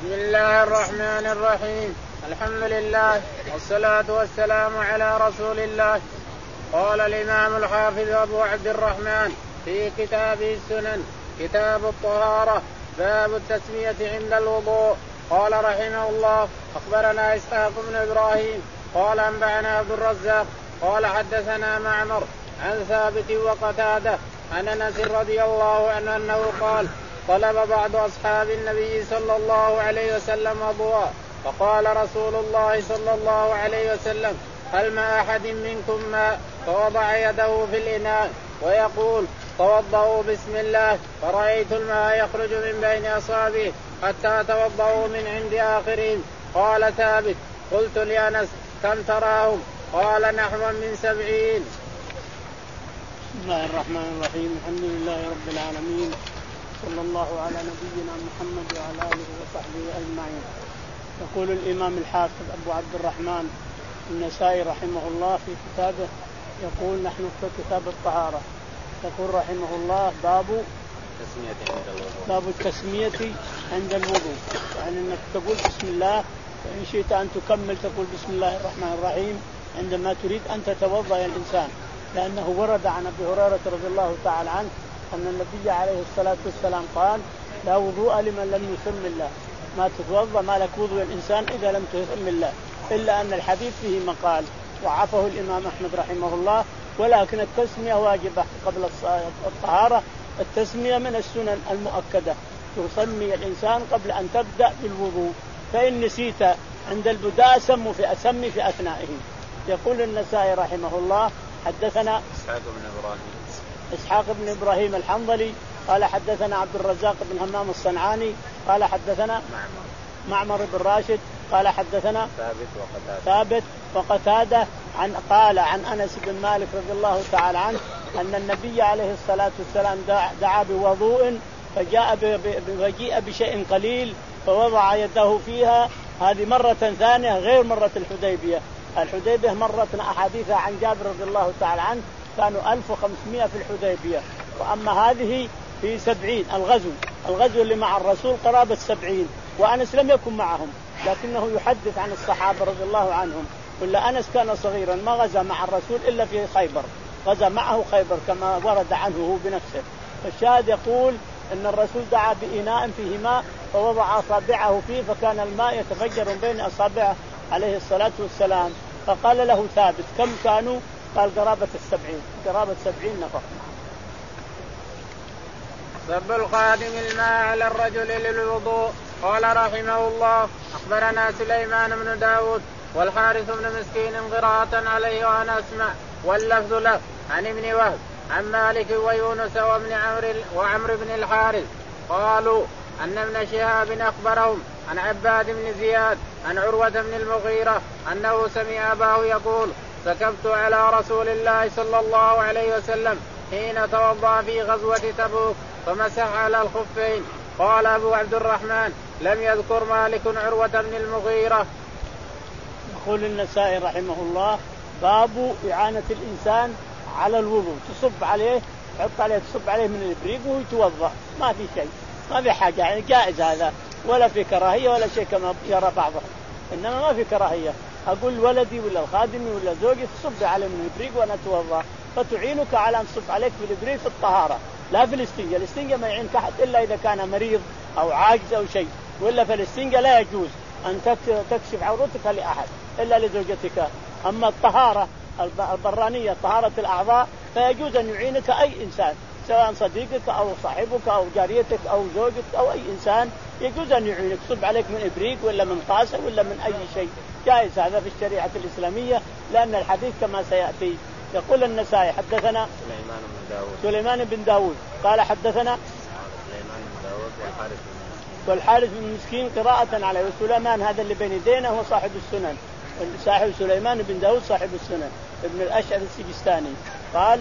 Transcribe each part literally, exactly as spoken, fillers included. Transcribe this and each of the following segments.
بسم الله الرحمن الرحيم. الحمد لله والصلاة والسلام على رسول الله. قال الإمام الحافظ أبو عبد الرحمن في كتابه السنن كتاب الطهارة باب التسمية عند الوضوء. قال رحمه الله أخبرنا إسحاق بن إبراهيم قال أنبأنا عبد الرزاق قال حدثنا معمر عن ثابت وقتادة عن أنس رضي الله عنه أنه قال طلب بعض أصحاب النبي صلى الله عليه وسلم وضوءا فقال رسول الله صلى الله عليه وسلم هل ما أحد منكم ماء؟ فوضع يده في الإناء ويقول توضؤوا بسم الله فرأيت الماء يخرج من بين أصابعه حتى توضؤوا من عند آخرهم. قال ثابت قلت لأنس كم تراهم؟ قال نحو من سبعين. بسم الله الرحمن الرحيم. الحمد لله رب العالمين صلى الله على نبينا محمد وعلى آله وصحبه أجمعين. يقول الإمام الحافظ أبو عبد الرحمن النسائي رحمه الله في كتابه يقول نحن في كتاب الطهارة يقول رحمه الله باب باب التسمية عند الوضوء، يعني أنك تقول بسم الله وإن شئت أن تكمل تقول بسم الله الرحمن الرحيم عندما تريد أن تتوضأ يا الإنسان، لأنه ورد عن أبي هريرة رضي الله تعالى عنه أن النبي عليه الصلاة والسلام قال لا وضوء لمن لم يسم الله، ما تتوضأ ما لك وضوء الإنسان إذا لم تسم الله، إلا أن الحديث فيه مقال وعفه الإمام أحمد رحمه الله، ولكن التسمية واجبة قبل الطهارة. التسمية من السنن المؤكدة، تسمي الإنسان قبل أن تبدأ بالوضوء، فإن نسيت عند البداء سم في أسمي في أثنائه. يقول النسائي رحمه الله حدثنا إسحاق بن إبراهيم إسحاق بن إبراهيم الحنظلي قال حدثنا عبد الرزاق بن همام الصنعاني قال حدثنا معمر معمر بن راشد قال حدثنا ثابت وقتادة ثابت وقتادة عن قال عن أنس بن مالك رضي الله تعالى عنه أن النبي عليه الصلاة والسلام دعا بوضوء فجاء فجيء بشيء قليل فوضع يده فيها. هذه مرة ثانية غير مرة الحديبية. الحديبية مرة أحاديثها عن جابر رضي الله تعالى عنه كانوا ألف وخمسمائة في الحديبية، وأما هذه في سبعين. الغزو الغزو اللي مع الرسول قرابة سبعين، وأنس لم يكن معهم لكنه يحدث عن الصحابة رضي الله عنهم. ولا أنس كان صغيرا ما غزا مع الرسول إلا في خيبر، غزا معه خيبر كما ورد عنه هو بنفسه. فالشاهد يقول أن الرسول دعا بإناء فيه ماء فوضع أصابعه فيه فكان الماء يتفجر من بين أصابعه عليه الصلاة والسلام. فقال له ثابت كم كانوا؟ قال قرابة السبعين، قرابة سبعين نفر. صب القادم الماء على الرجل للوضوء. قال رحمه الله أخبرنا سليمان بن داود والحارث بن مسكين قراءة عليه وأنا أسمع واللفظ له عن ابن وهب عن مالك ويونس وابن عمرو وعمرو بن الحارث قالوا أن ابن شهاب أخبرهم عن عباد بن زياد عن عروة بن المغيرة أنه سمع أباه يقول سكبت على رسول الله صلى الله عليه وسلم حين توضأ في غزوة تبوك فمسح على الخفين. قال أبو عبد الرحمن لم يذكر مالك عروة بن المغيرة. يقول النسائي رحمه الله باب إعانة الإنسان على الوضوء، تصب عليه تحط عليه تصب عليه من الإبريق ويتوضأ، ما في شيء، ما في حاجة، يعني جائز هذا ولا في كراهية ولا شيء كما يرى بعضهم، إنما ما في كراهية. أقول ولدي ولا الخادمي ولا زوجي تصب عليه من الإبريق وأنا أتوضأ، فتعينك على أن تصب عليك في الإبريق في الطهارة لا في الاستنجاء. الاستنجاء ما يعينك أحد إلا إذا كان مريض أو عاجز أو شيء، وإلا في الاستنجاء لا يجوز أن تكشف عورتك لأحد إلا لزوجتك. أما الطهارة البرانية طهارة الأعضاء فيجوز أن يعينك أي إنسان، سواء صديقك أو صاحبك أو جاريتك أو زوجك أو أي إنسان، يجوز أن يعينك، صب عليك من إبريق ولا من قاسة ولا من أي شيء، جائز هذا في الشريعة الإسلامية لأن الحديث كما سيأتي. يقول النسائي حدثنا سليمان بن داود سليمان بن داود قال حدثنا سليمان بن داود والحارث بن والحارث بن مسكين قراءة عليه. وسليمان هذا اللي بين يدينا هو صاحب السنن، صاحب سليمان بن داود صاحب السنن ابن الأشعث السجستاني. قال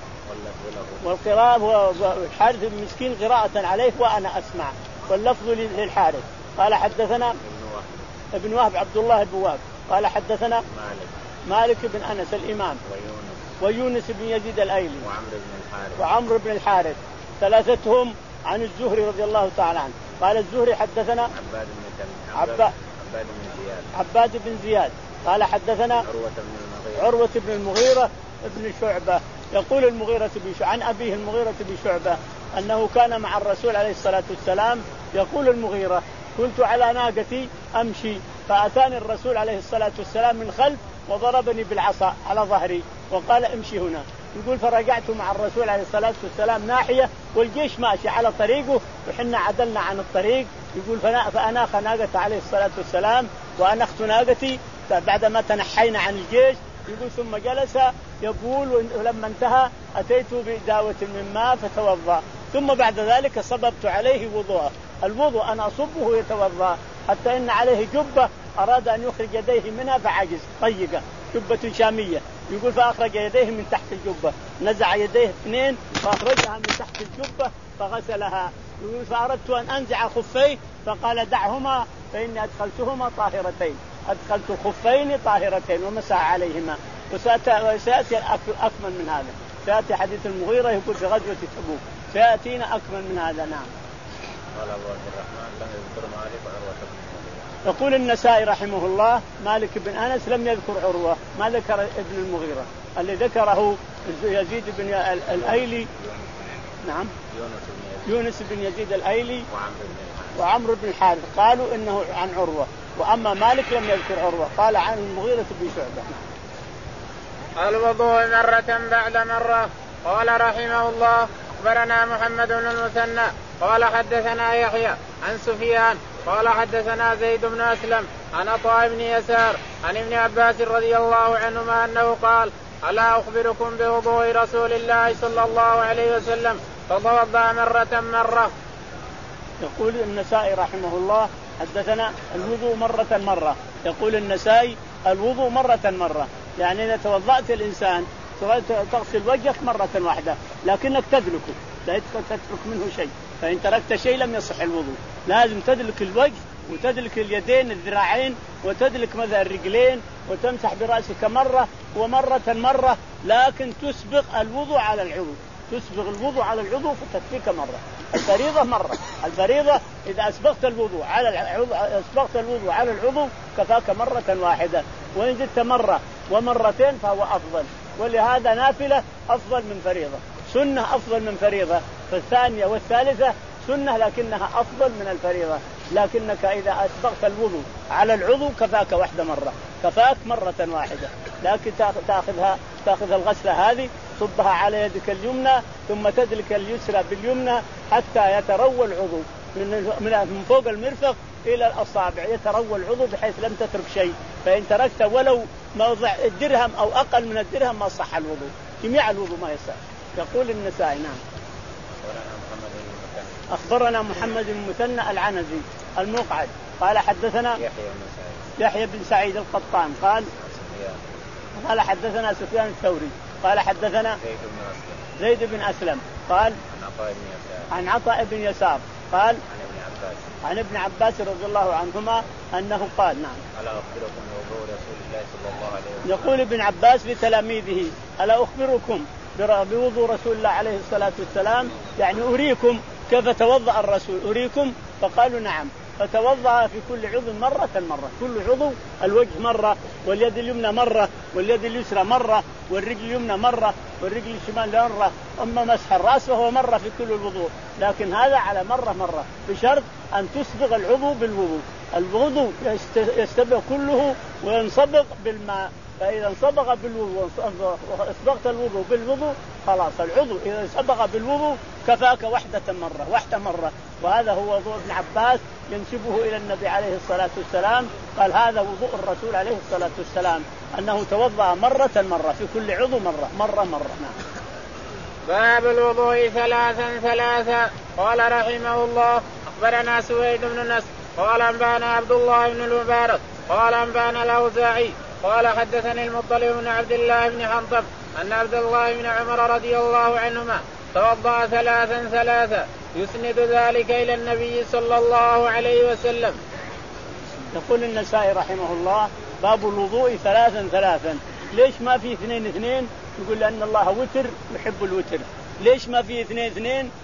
والقراءة والحارث بن مسكين قراءة عليه وأنا أسمع واللفظ للحارث. قال حدثنا ابن وهب عبد الله بن وهب قال حدثنا مالك مالك بن أنس الإمام ويونس ويونس بن يزيد الأيلي وعمرو بن الحارث وعمرو بن الحارث ثلاثتهم عن الزهري رضي الله تعالى عنه. قال الزهري حدثنا عباد بن عباد عباد بن زياد عباد بن زياد قال حدثنا عروة بن المغيرة عروة بن المغيرة ابن شعبة يقول المغيرة بن شعبة عن أبيه المغيرة بن شعبة أنه كان مع الرسول عليه الصلاة والسلام. يقول المغيرة كنت على ناقتي أمشي فأتاني الرسول عليه الصلاة والسلام من خلف وضربني بالعصا على ظهري وقال امشي هنا. يقول فرجعت مع الرسول عليه الصلاة والسلام ناحية والجيش ماشي على طريقه وحنا عدلنا عن الطريق. يقول فأناخ ناقته عليه الصلاة والسلام وأنخت ناقتي بعدما تنحينا عن الجيش. يقول ثم جلس يقول ولما انتهى أتيت بداوة من ماء فتوضأ ثم بعد ذلك صببت عليه وضوءه. الوضوء أنا أصبه يتوضأ حتى إن عليه جبة أراد أن يخرج يديه منها فعجز ضيقة جبة شامية. يقول فأخرج يديه من تحت الجبة نزع يديه اثنين فأخرجها من تحت الجبة فغسلها. يقول فأردت أن أنزع خفيه فقال دعهما فإني أدخلتهما طاهرتين أدخلت خفين طاهرتين ومسح عليهما. وسيأتي أكمل من هذا سيأتي حديث المغيرة يقول في غزوة تبوك سيأتينا أكمل من هذا. نعم. قال أبو عبد الرحمن لم يذكر مالك وعروة بن المغيرة. يقول النسائي رحمه الله مالك بن أنس لم يذكر عروة ما ذكر ابن المغيرة اللي ذكره يزيد بن الأيلي. نعم يونس بن يزيد الأيلي وعمرو بن الحارث قالوا إنه عن عروة وأما مالك لم يذكر عروة قال عن المغيرة بن شعبة. الوضوء مرة بعد مرة. قال رحمه الله أخبرنا محمد بن المثنى قال حدثنا يحيى عن سفيان قال حدثنا زيد بن أسلم عن عطاء بن يسار عن ابن عباس رضي الله عنهما أنه قال ألا أخبركم بوضوء رسول الله صلى الله عليه وسلم فتوضأ مرة مرة. يقول النسائي رحمه الله حدثنا الوضوء مرة مرة. يقول النسائي الوضوء مرة مرة يعني إذا توضأت الإنسان تغسل وجهك مرة واحدة لكنك تدلكه لا تترك منه شيء فإن تركت شيء لم يصح الوضوء. لازم تدلك الوجه وتدلك اليدين الذراعين وتدلك مثلا الرجلين وتمسح برأسك مرة ومرة مرة لكن تسبق الوضوء على العضو تسبق الوضوء على العضو فتكفيك مرة. الفريضة مرة. الفريضة إذا أسبقت الوضوء على العضو أسبقت الوضوء على العضو كفاك مرة واحدة وإن زدت مرة ومرتين فهو أفضل. ولهذا نافلة أفضل من فريضة سنة أفضل من فريضة فالثانية والثالثة سنة لكنها أفضل من الفريضة. لكنك إذا أسبقت الوضوء على العضو كفاك واحدة مرة كفاك مرة واحدة. لكن تأخذها تأخذ الغسلة هذه صبها على يدك اليمنى ثم تدلك اليسرى باليمنى حتى يتروى العضو من فوق المرفق إلى الأصابع يتروى العضو بحيث لم تترك شيء. فإن تركت ولو موضع الدرهم أو أقل من الدرهم ما صح الوضوء جميع الوضوء ما يصح. يقول النسائي نعم. أخبرنا محمد بن المثنى العنزي المقعد قال حدثنا يحيى بن سعيد القطان قال قال حدثنا سفيان الثوري قال حدثنا زيد بن أسلم قال عن عطاء بن يسار قال عن ابن عباس رضي الله عنهما أنه قال نعم ألا أخبركم بوضوء رسول الله صلى الله عليه وسلم. يقول ابن عباس لتلاميذه ألا أخبركم بوضوء رسول الله عليه الصلاة والسلام يعني أريكم كيف توضأ الرسول أريكم فقالوا نعم. فتوضأ في كل عضو مرة مرة كل عضو الوجه مرة واليد اليمنى مرة واليد اليسرى مرة والرجل اليمنى مرة والرجل الشمال مرة. أما مسح الرأس فهو مرة في كل الوضوء لكن هذا على مرة مرة بشرط أن تسبغ العضو بالوضوء. الوضوء يستبغ كله وينصبغ بالماء فإذا انصبغ بالوضوء وأسبغت الوضوء بالوضوء خلاص العضو إذا انصبغ بالوضوء كفاك وحدة مرة واحدة مرة. وهذا هو وضوء ابن عباس ينسبه إلى النبي عليه الصلاة والسلام قال هذا وضوء الرسول عليه الصلاة والسلام أنه توضأ مرة مرة في كل عضو مرة مرة مرة. نعم. باب الوضوء ثلاثا ثلاثا. قال رحمه الله أخبرنا سويد بن نصر قال أنبانا عبد الله بن المبارك قال أنبانا الأوزاعي قال حدثني المطلب بن عبد الله بن حنطب أن عبد الله بن عمر رضي الله عنهما توضأ ثلاثا ثلاثا يسند ذلك إلى النبي صلى الله عليه وسلم. يقول النسائي رحمه الله باب الوضوء ثلاثا ثلاثا. ليش ما في اثنين اثنين؟ يقول لأن الله وتر يحب الوتر. ليش ما في اثنين اثنين؟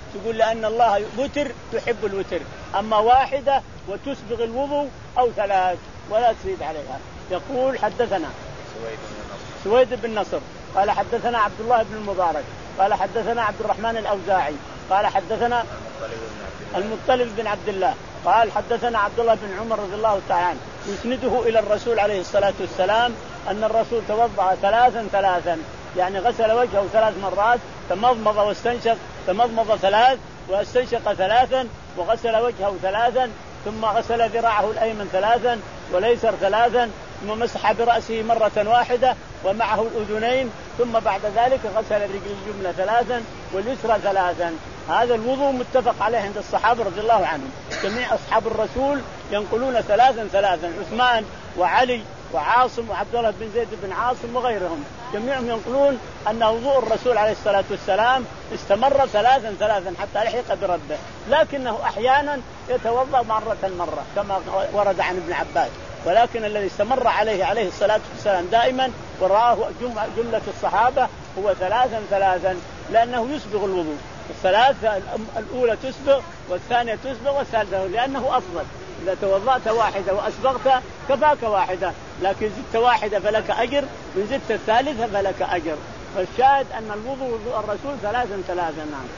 تقول لأن الله وتر يحب الوتر، أما واحدة وتسبغ الوضوء أو ثلاث ولا تزيد عليها. يقول حدثنا سويد بن نصر قال حدثنا عبد الله بن المبارك قال حدثنا عبد الرحمن الأوزاعي قال حدثنا المطلب بن عبد الله قال حدثنا عبد الله بن عمر رضي الله تعالى عنه يسنده إلى الرسول عليه الصلاة والسلام أن الرسول توضأ ثلاثا ثلاثا، يعني غسل وجهه ثلاث مرات، تمضمض واستنشق، تمضمض ثلاث واستنشق ثلاثا، وغسل وجهه ثلاثا، ثم غسل ذراعه الأيمن ثلاثا والأيسر ثلاثا، ثم مسح برأسه مرة واحدة ومعه الأذنين، ثم بعد ذلك غسل الرجل اليمنى ثلاثا واليسرى ثلاثا. هذا الوضوء متفق عليه عند الصحابة رضي الله عنهم، جميع أصحاب الرسول ينقلون ثلاثا ثلاثا، عثمان وعلي وعاصم وعبد الله بن زيد بن عاصم وغيرهم جميعهم ينقلون أن وضوء الرسول عليه الصلاة والسلام استمر ثلاثا ثلاثا حتى لحق بربه، لكنه أحيانا يتوضأ مرة مرة كما ورد عن ابن عباس، ولكن الذي استمر عليه عليه الصلاة والسلام دائما وراه جملة الصحابة هو ثلاثا ثلاثا، لأنه يسبغ الوضوء، الثلاثة الأولى تسبغ والثانية تسبغ والثالثة، لأنه أفضل. إذا توضأت واحدة وأسبغت كفاك واحدة، لكن زدت واحدة فلك أجر، من زدت الثالثة فلك أجر. فالشاهد أن الوضوء وضوء الرسول ثلاثا ثلاثا. نعم.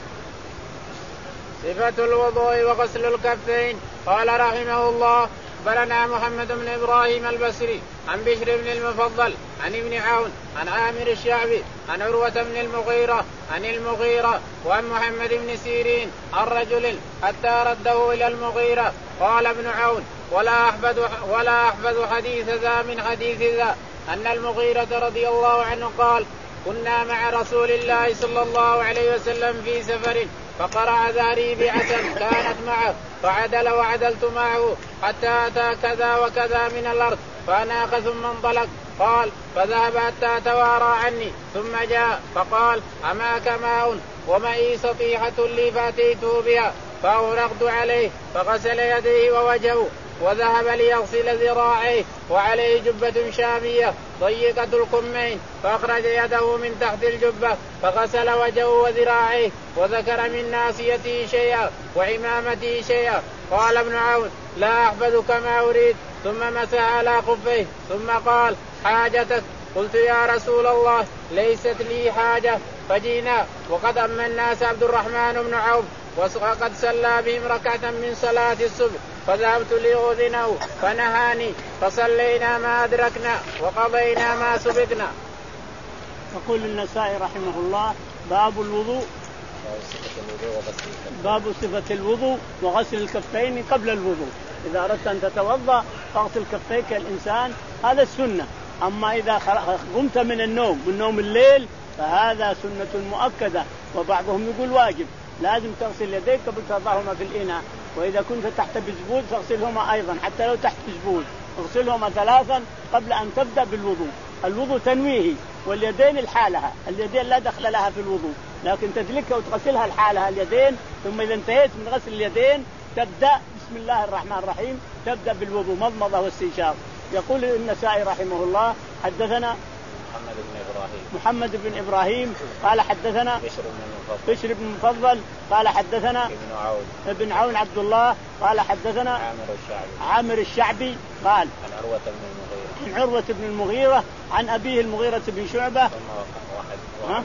صفة الوضوء وغسل الكفين. قال رحمه الله أخبرنا محمد بن إبراهيم البصري عن بشر بن المفضل عن ابن عون عن عامر الشعبي عن عروة بن المغيرة عن المغيرة وعن محمد بن سيرين عن رجل حتى رده إلى المغيرة. قال ابن عون ولا أحفظ ولا أحفظ حديث ذا من حديث ذا أن المغيرة رضي الله عنه قال كنا مع رسول الله صلى الله عليه وسلم في سفر فقرأ ذا ريبعة كانت معه فعدل وعدلت معه حتى أتى كذا وكذا من الأرض فأناق ثم انطلق. قال فذهب حتى توارى عني ثم جاء فقال أماك ماء ومعي سطيحة لي فأتيته بها فأغرقت عليه فغسل يديه ووجهه وذهب ليغسل ذراعيه وعليه جبة شامية ضيقة الكمين فأخرج يده من تحت الجبة فغسل وجهه وذراعيه وذكر من ناصيته شيئا وعمامته شيئا. قال ابن عون لا أحفظ كما أريد ثم مسح على خفيه ثم قال حاجتك. قلت يا رسول الله ليست لي حاجة. فجينا وقد أما الناس عبد الرحمن بن عوف وقد صلى بهم ركعة من صلاة الصبح فذهبت لأذنه فنهاني فصلينا ما أدركنا وقضينا ما سبقنا. يقول النسائي رحمه الله باب الوضوء باب صفة الوضوء وغسل الكفين قبل الوضوء. إذا أردت أن تتوضأ فاغسل كفيك الإنسان، هذا السنة. أما إذا قمت من النوم من نوم الليل فهذا سنة مؤكدة، وبعضهم يقول واجب، لازم تغسل يديك قبل تضعهما في الإناء، وإذا كنت تحت بزبود فاغسلهما أيضا حتى لو تحت بزبود اغسلهما ثلاثا قبل أن تبدأ بالوضوء. الوضوء تنويهي، واليدين الحالها، اليدين لا دخل لها في الوضوء، لكن تدلكها وتغسلها الحالها اليدين، ثم إذا انتهيت من غسل اليدين تبدأ بسم الله الرحمن الرحيم، تبدأ بالوضوء مضمضة واستنشاق. يقول النسائي رحمه الله حدثنا محمد بن إبراهيم محمد بن إبراهيم قال حدثنا بشر بن بشر بن المفضل قال حدثنا ابن عون ابن عون عبد الله قال حدثنا عامر الشعبي عامر الشعبي قال عن عروة بن المغيرة عن عروة بن المغيرة عن أبيه المغيرة بن شعبة واحد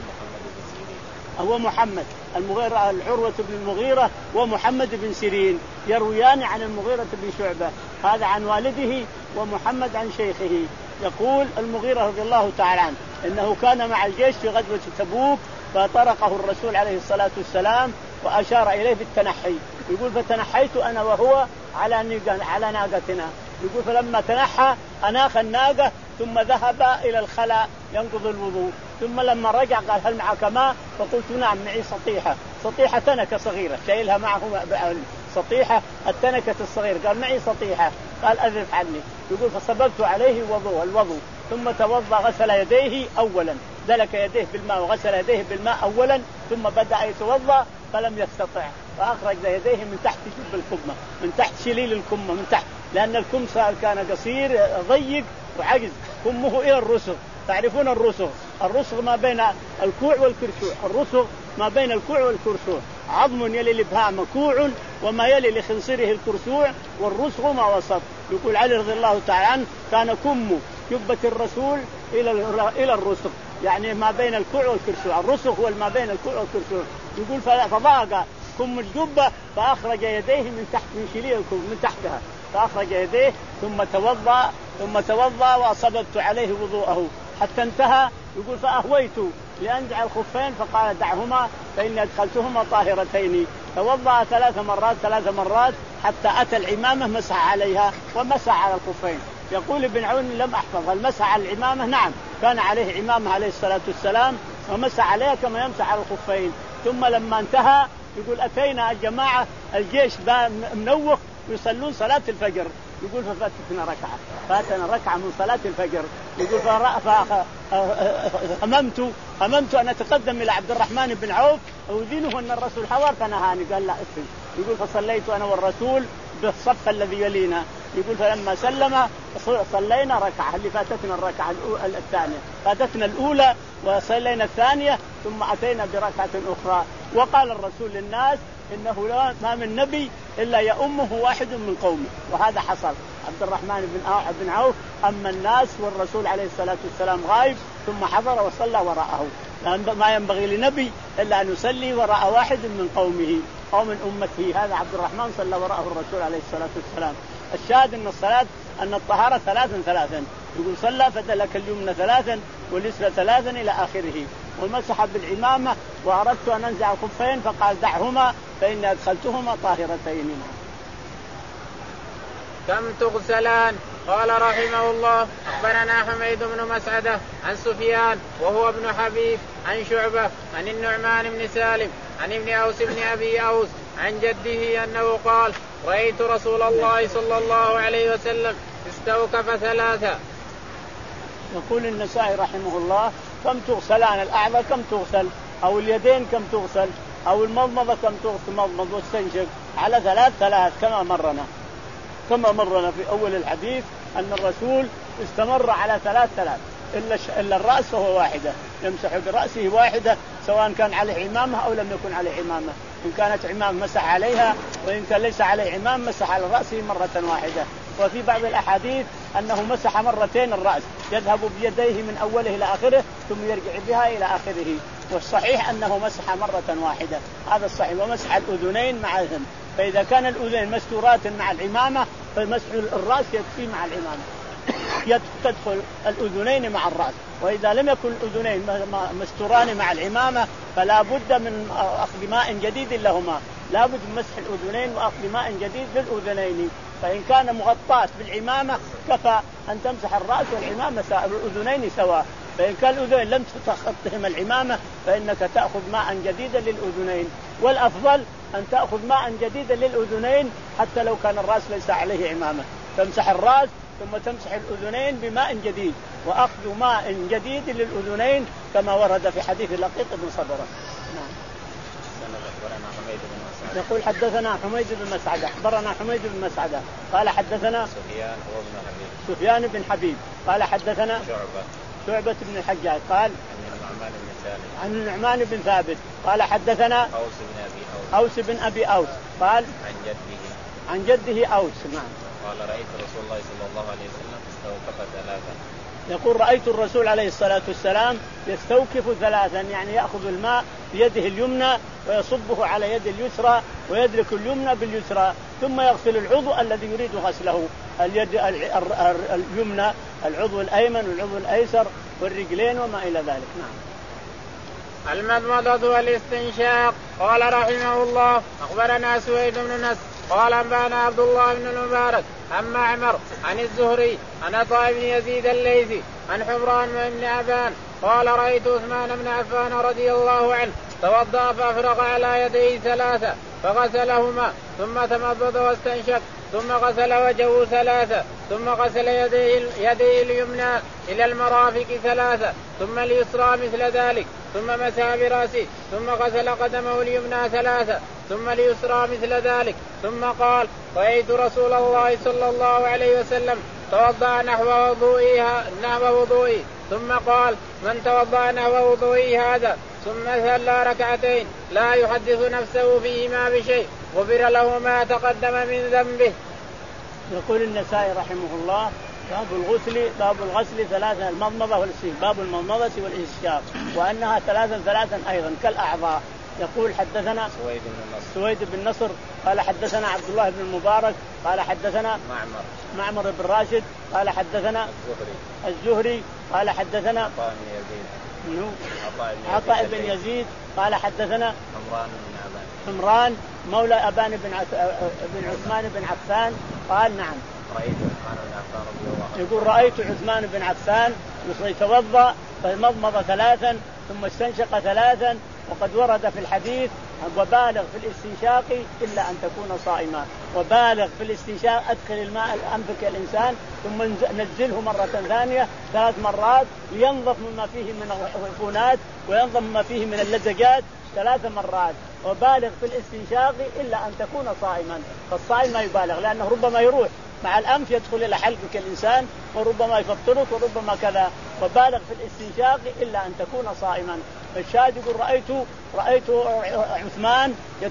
هو محمد المغيرة عروة بن المغيرة ومحمد بن سيرين يرويان عن المغيرة بن شعبة، هذا عن والده ومحمد عن شيخه. يقول المغيرة رضي الله تعالى عنه إنه كان مع الجيش في غزوة تبوك فطرقه الرسول عليه الصلاة والسلام وأشار إليه بالتنحي، يقول فتنحيت أنا وهو على على ناقتنا، يقول فلما تنحى أناخ الناقة ثم ذهب إلى الخلاء ينقض الوضوء، ثم لما رجع قال هل معك ماء؟ فقلت نعم معي سطيحة، سطيحة تنكة صغيرة شايلها معه سطيحة التنكة الصغيرة، قال معي سطيحة، قال أذرف عني، يقول فصببت عليه وضوء الوضوء ثم توضأ غسل يديه أولا، دلك يديه بالماء وغسل يديه بالماء أولا ثم بدأ يتوضأ فلم يستطع فأخرج يديه من تحت جب الكمة، من تحت شليل الكمة من تحت، لأن الكم كان قصير ضيق وعجز كمه إلى الرسغ، تعرفون الرسغ، الرسغ ما بين الكوع والكرشوع، الرسغ ما بين الكوع والكرشوع، عظم يلي الإبهام كوع وما يلي لخنصره الكرسوع والرسغ ما وسط. يقول علي رضي الله تعالى عنه كان كم جبة الرسول إلى إلى الرسغ، يعني ما بين الكوع والكرسوع. الرسغ هو ما بين الكوع والكرسوع. يقول فضاق كم الجبة فأخرج يديه من تحت من شليه من تحتها، فأخرج يديه ثم توضأ ثم توضأ وأصببت عليه وضوءه حتى انتهى. يقول فأهويت لأنزع الخفين فقال دعهما فإني أدخلتهما طاهرتين. توضأ ثلاث مرات ثلاث مرات حتى أتى العمامة مسح عليها ومسح على الخفين. يقول ابن عون لم أحفظ هل مسح على العمامة؟ نعم، كان عليه عمامة عليه الصلاة والسلام ومسح عليها كما يمسح على الخفين. ثم لما انتهى يقول أتينا الجماعة الجيش منوخ يصلون صلاة الفجر. يقول ففاتتنا ركعة فاتنا ركعة من صلاة الفجر. يقول فهممت هممت أن أتقدم إلى عبد الرحمن بن عوف أذينه أن الرسول حضر فنهاني قال لا أسل. يقول فصليت أنا والرسول بالصف الذي يلينا. يقول فلما سلم صلينا ركعة اللي فاتتنا الركعة الثانية فاتتنا الأولى وصلينا الثانية ثم أتينا بركعة أخرى. وقال الرسول للناس إنه لا ما من نبي إلا يأمه واحد من قومه، وهذا حصل. عبد الرحمن بن عوف أما الناس والرسول عليه الصلاة والسلام غايب ثم حضر وصلى وراءه. ما ينبغي لنبي إلا أن يصلي وراء واحد من قومه أو من أمته. هذا عبد الرحمن صلى وراءه الرسول عليه الصلاة والسلام. الشاهد أن الصلاة أن الطهارة ثلاثا ثلاثا. يقول صلى فدلك اليمنى ثلاثا واليسرى ثلاثا إلى آخره. ومسح بالعمامة وأردت أن أنزع الخفين فقال دعهما فإني أدخلتهما طاهرتين. كم تغسلان؟ قال رحمه الله أخبرنا حميد بن مسعدة عن سفيان وهو ابن حبيب عن شعبة عن النعمان بن سالم عن ابن أوس بن أبي أوس عن جده أنه قال رأيت رسول الله صلى الله عليه وسلم استوكف ثلاثة. يقول النسائي رحمه الله كم تغسلان؟ الأعضاء كم تغسل؟ أو اليدين كم تغسل؟ أو المضمضة كم تغسل؟ مضمض واستنشق على ثلاث ثلاث كما مرنا كما مرنا في أول الحديث أن الرسول استمر على ثلاث ثلاث إلا, إلا الرأس فهو واحدة يمسح برأسه واحدة سواء كان عليه عمامة أو لم يكن عليه عمامة. إن كانت عمام مسح عليها وإن كان ليس عليه عمام مسح على رأسه مرة واحدة. وفي بعض الأحاديث أنه مسح مرتين الرأس يذهب بيديه من أوله إلى آخره ثم يرجع بها إلى آخره. والصحيح أنه مسح مرة واحدة هذا الصحيح. ومسح الأذنين معهم فإذا كان الأذنين مستورات مع العمامة فمسح الرأس يكفي مع العمامة تدخل الأذنين مع الرأس. وإذا لم يكن الأذنين مستوران مع العمامة فلا بد من أخذ ماء جديد لهما، لا بد من مسح الأذنين وأخذ ماء جديد للأذنين. فإن كان مغطاة بالعمامة كفى أن تمسح الرأس والعمامة الأذنين سواء. فإن كان الأذنين لم تغطهم العمامة فإنك تأخذ ماء جديدا للأذنين. والأفضل أن تأخذ ماء جديدا للأذنين حتى لو كان الرأس ليس عليه عمامة. تمسح الرأس ثم تمسح الأذنين بماء جديد وأخذ ماء جديد للأذنين كما ورد في حديث لقيط بن صبرة. نعم. يقول حدثنا حميد بن مسعدة أخبرنا حميد بن مسعدة قال حدثنا سفيان هو بن حبيب سفيان بن حبيب قال حدثنا شعبة شعبة بن الحجاج قال عن النعمان بن سالم عن النعمان بن ثابت قال حدثنا أوس بن أبي أوس أوس بن أبي أوس قال عن جده عن جده أوس. نعم. قال رأيت رسول الله صلى الله عليه وسلم استوكف ثلاثا. يقول رأيت الرسول عليه الصلاة والسلام يستوكف ثلاثا يعني يأخذ الماء بيده اليمنى ويصبه على يد اليسرى ويدرك اليمنى باليسرى ثم يغسل العضو الذي يريد غسله اليد اليمنى العضو الأيمن والعضو الأيسر والرجلين وما إلى ذلك. نعم. المضمضة والاستنشاق. قال رحمه الله أخبرنا سويد بن نصر قال أنبأنا عبد الله بن المبارك عن معمر عن الزهري عن عطاء بن يزيد الليثي عن حمران بن أبان قال رأيت عثمان بن عفان رضي الله عنه توضأ فأفرغ على يديه ثلاثة فغسلهما ثم تمضض واستنشق ثم غسل وجهه ثلاثة ثم غسل يديه, يديه اليمنى إلى المرافق ثلاثة ثم اليسرى مثل ذلك ثم مسح برأسه ثم غسل قدمه اليمنى ثلاثة ثم اليسرى مثل ذلك ثم قال رأيت رسول الله صلى الله عليه وسلم توضأ نحو وضوئي نحو وضوئي ثم قال من توضأ نحو وضوئي هذا ثم صلى ركعتين لا يحدث نفسه فيهما بشيء غفر له ما تقدم من ذنبه. يقول النسائي رحمه الله باب الغسل باب الغسل ثلاثا المضمضة والاستنشاق باب المضمضة والاستنشاق وأنها ثلاثا ثلاثا أيضا كالأعضاء. يقول حدثنا سويد بن النصر سويد بن نصر قال حدثنا عبد الله بن المبارك قال حدثنا معمر معمر بن راشد قال حدثنا الزهري الزهري قال حدثنا عطاء بن يزيد عطاء بن يزيد قال حدثنا عمران بن عبان عمران مولى أبان بن بن عثمان بن عفان قال نعم رأيت عثمان بن عفان رضي الله عنه يقول رأيت عثمان بن عفان يتوضأ فمضمض ثلاثا ثم استنشق ثلاثا. وقد ورد في الحديث وبالغ في الاستنشاق إلا أن تكون صائما وبالغ في الاستنشاق أدخل الماء الأنفك الإنسان ثم نزله مرة ثانية ثلاث مرات لينظف مما فيه من العفونات وينظف مما فيه من اللزجات ثلاث مرات. وبالغ في الاستنشاق إلا أن تكون صائما فالصائم ما يبالغ لأنه ربما يروح مع الأنف يدخل إلى حلقك الإنسان وربما يفطرك وربما كذا. وبالغ في الاستنشاق إلا أن تكون صائما. الشاهد يقول رأيت رأيت عثمان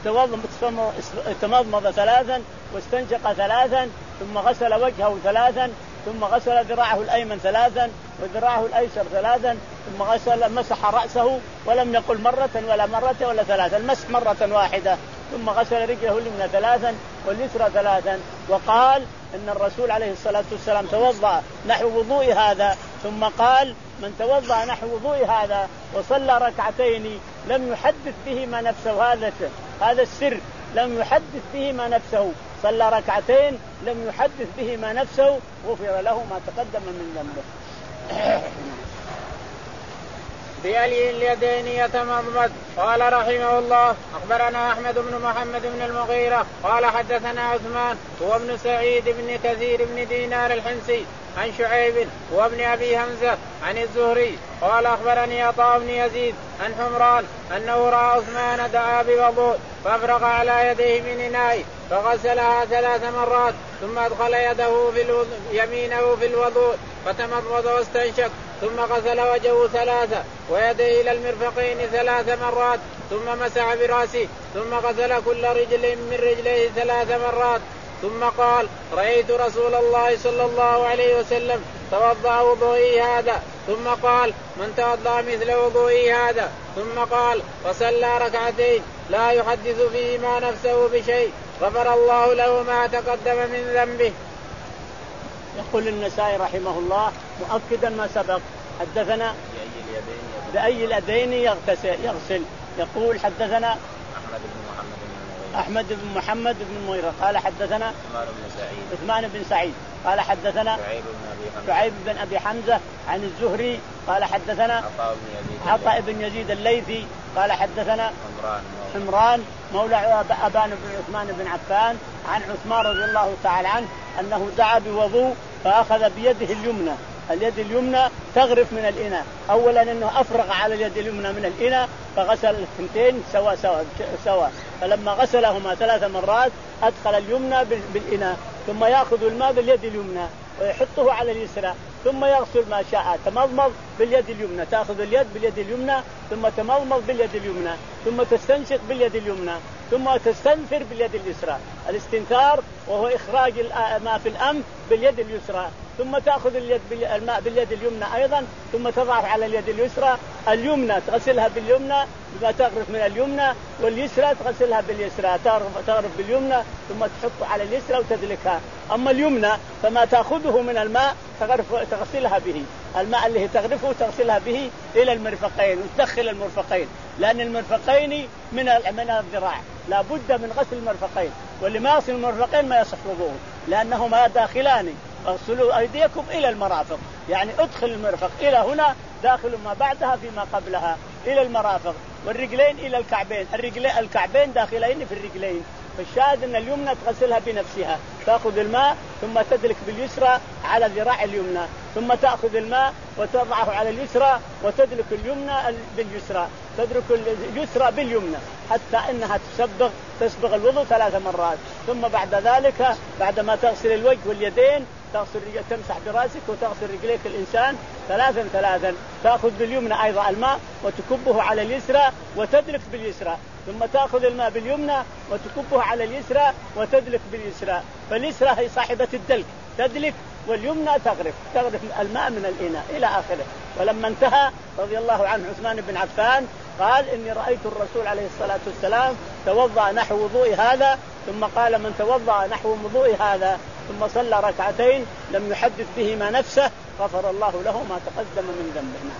يتمضمض ثلاثا واستنشق ثلاثا ثم غسل وجهه ثلاثا ثم غسل ذراعه الأيمن ثلاثا وذراعه الأيسر ثلاثا ثم غسل مسح رأسه ولم يقل مرة ولا مرة ولا ثلاثا المسح مرة واحدة ثم غسل رجله اليمنى ثلاثا واليسرى ثلاثا. وقال إن الرسول عليه الصلاة والسلام توضأ نحو وضوء هذا ثم قال من توضأ نحو وضوء هذا وصلى ركعتين لم يحدث بهما نفسه هذا هذا السر لم يحدث بهما نفسه صلى ركعتين لم يحدث بهما نفسه غفر له ما تقدم من ذنبه. بألي اليدين يتمضمض. قال رحمه الله أخبرنا أحمد بن محمد بن المغيرة قال حدثنا عثمان هو ابن سعيد بن كثير بن دينار الحمصي عن شعيب وابن أبي همزة عن الزهري قال أخبرني عطاء بن يزيد عن حمران أنه رأى عثمان دعا بوضوء فأفرغ على يديه من إناء فغسلها ثلاث مرات ثم أدخل يده في الوضوء يمينه في الوضوء فتمضمض واستنشق ثم غسل وجهه ثلاثة ويديه إلى المرفقين ثلاث مرات ثم مسح برأسه ثم غسل كل رجل من رجليه ثلاث مرات ثم قال رأيت رسول الله صلى الله عليه وسلم توضأ وضوئي هذا ثم قال من توضأ مثل وضوئي هذا ثم قال وصلى ركعتين لا يحدث فيهما نفسه بشيء غفر الله له ما تقدم من ذنبه. يقول النسائي رحمه الله مؤكدا ما سبق حدثنا بأي اليدين يغتسل يغسل. يقول حدثنا أحمد بن محمد بن المغيرة قال حدثنا عثمان بن سعيد قال حدثنا شعيب بن أبي حمزة عن الزهري قال حدثنا عطاء بن يزيد الليثي قال حدثنا حمران مولى أبان بن عثمان بن عفان عن عثمان رضي الله تعالى عنه أنه دعا بوضوء فأخذ بيده اليمنى اليد اليمنى تغرف من الإناء. أولا أنه أفرغ على اليد اليمنى من الإناء فغسل الثنتين سوا سوا سوا فلما غسلهما ثلاث مرات أدخل اليمنى بالإناء ثم يأخذ الماء باليد اليمنى ويحطه على اليسرى ثم يغسل ما شاء. تمضمض باليد اليمنى تأخذ اليد باليد اليمنى ثم تمضمض باليد اليمنى ثم تستنشق باليد اليمنى ثم تستنثر باليد اليسرى. الاستنثار وهو إخراج الماء في الأنف باليد اليسرى ثم تأخذ اليد الماء باليد اليمنى أيضا ثم تضعه على اليد اليسرى اليمنى تغسلها باليمنى بما تغرف من اليمنى واليسرى تغسلها باليسرى تغرف باليمنى ثم تحط على اليسرى وتدلكها. أما اليمنى فما تأخذه من الماء تغرف تغسلها به الماء اللي تغرفه تغسلها به إلى المرفقين وتدخل المرفقين لأن المرفقين من من الذراع لا بد من غسل المرفقين واللي ما يغسل المرفقين ما يصح وضوءه لأنهما داخلان. اغسلوا أيديكم إلى المرافق يعني ادخل المرفق إلى هنا داخل ما بعدها فيما قبلها إلى المرافق والرجلين إلى الكعبين الرجلين الكعبين داخلين في الرجلين. فالشاهد أن اليمنى تغسلها بنفسها تأخذ الماء ثم تدلك باليسرى على ذراع اليمنى ثم تأخذ الماء وتضعه على اليسرى وتدلك اليمنى باليسرى تدرك اليسرى باليمنى حتى أنها تسبغ تسبغ الوضوء ثلاث مرات. ثم بعد ذلك بعدما تغسل الوجه واليدين تغسل رجليك تمسح براسك وتغسل رجليك الإنسان ثلاثا ثلاثا. تأخذ باليمنى أيضا الماء وتكبه على اليسرى وتدلك باليسرى، ثم تأخذ الماء باليمنى وتكبه على اليسرى وتدلك باليسرى. فاليسرى هي صاحبة الدلك تدلك، واليمنى تغرف تغرف الماء من الإناء إلى آخره. ولما انتهى رضي الله عنه عثمان بن عفان قال إني رأيت الرسول عليه الصلاة والسلام توضأ نحو وضوء هذا، ثم قال من توضأ نحو وضوء هذا ثم صلى ركعتين لم يحدث بهما نفسه غفر الله له ما تقدم من ذنبه.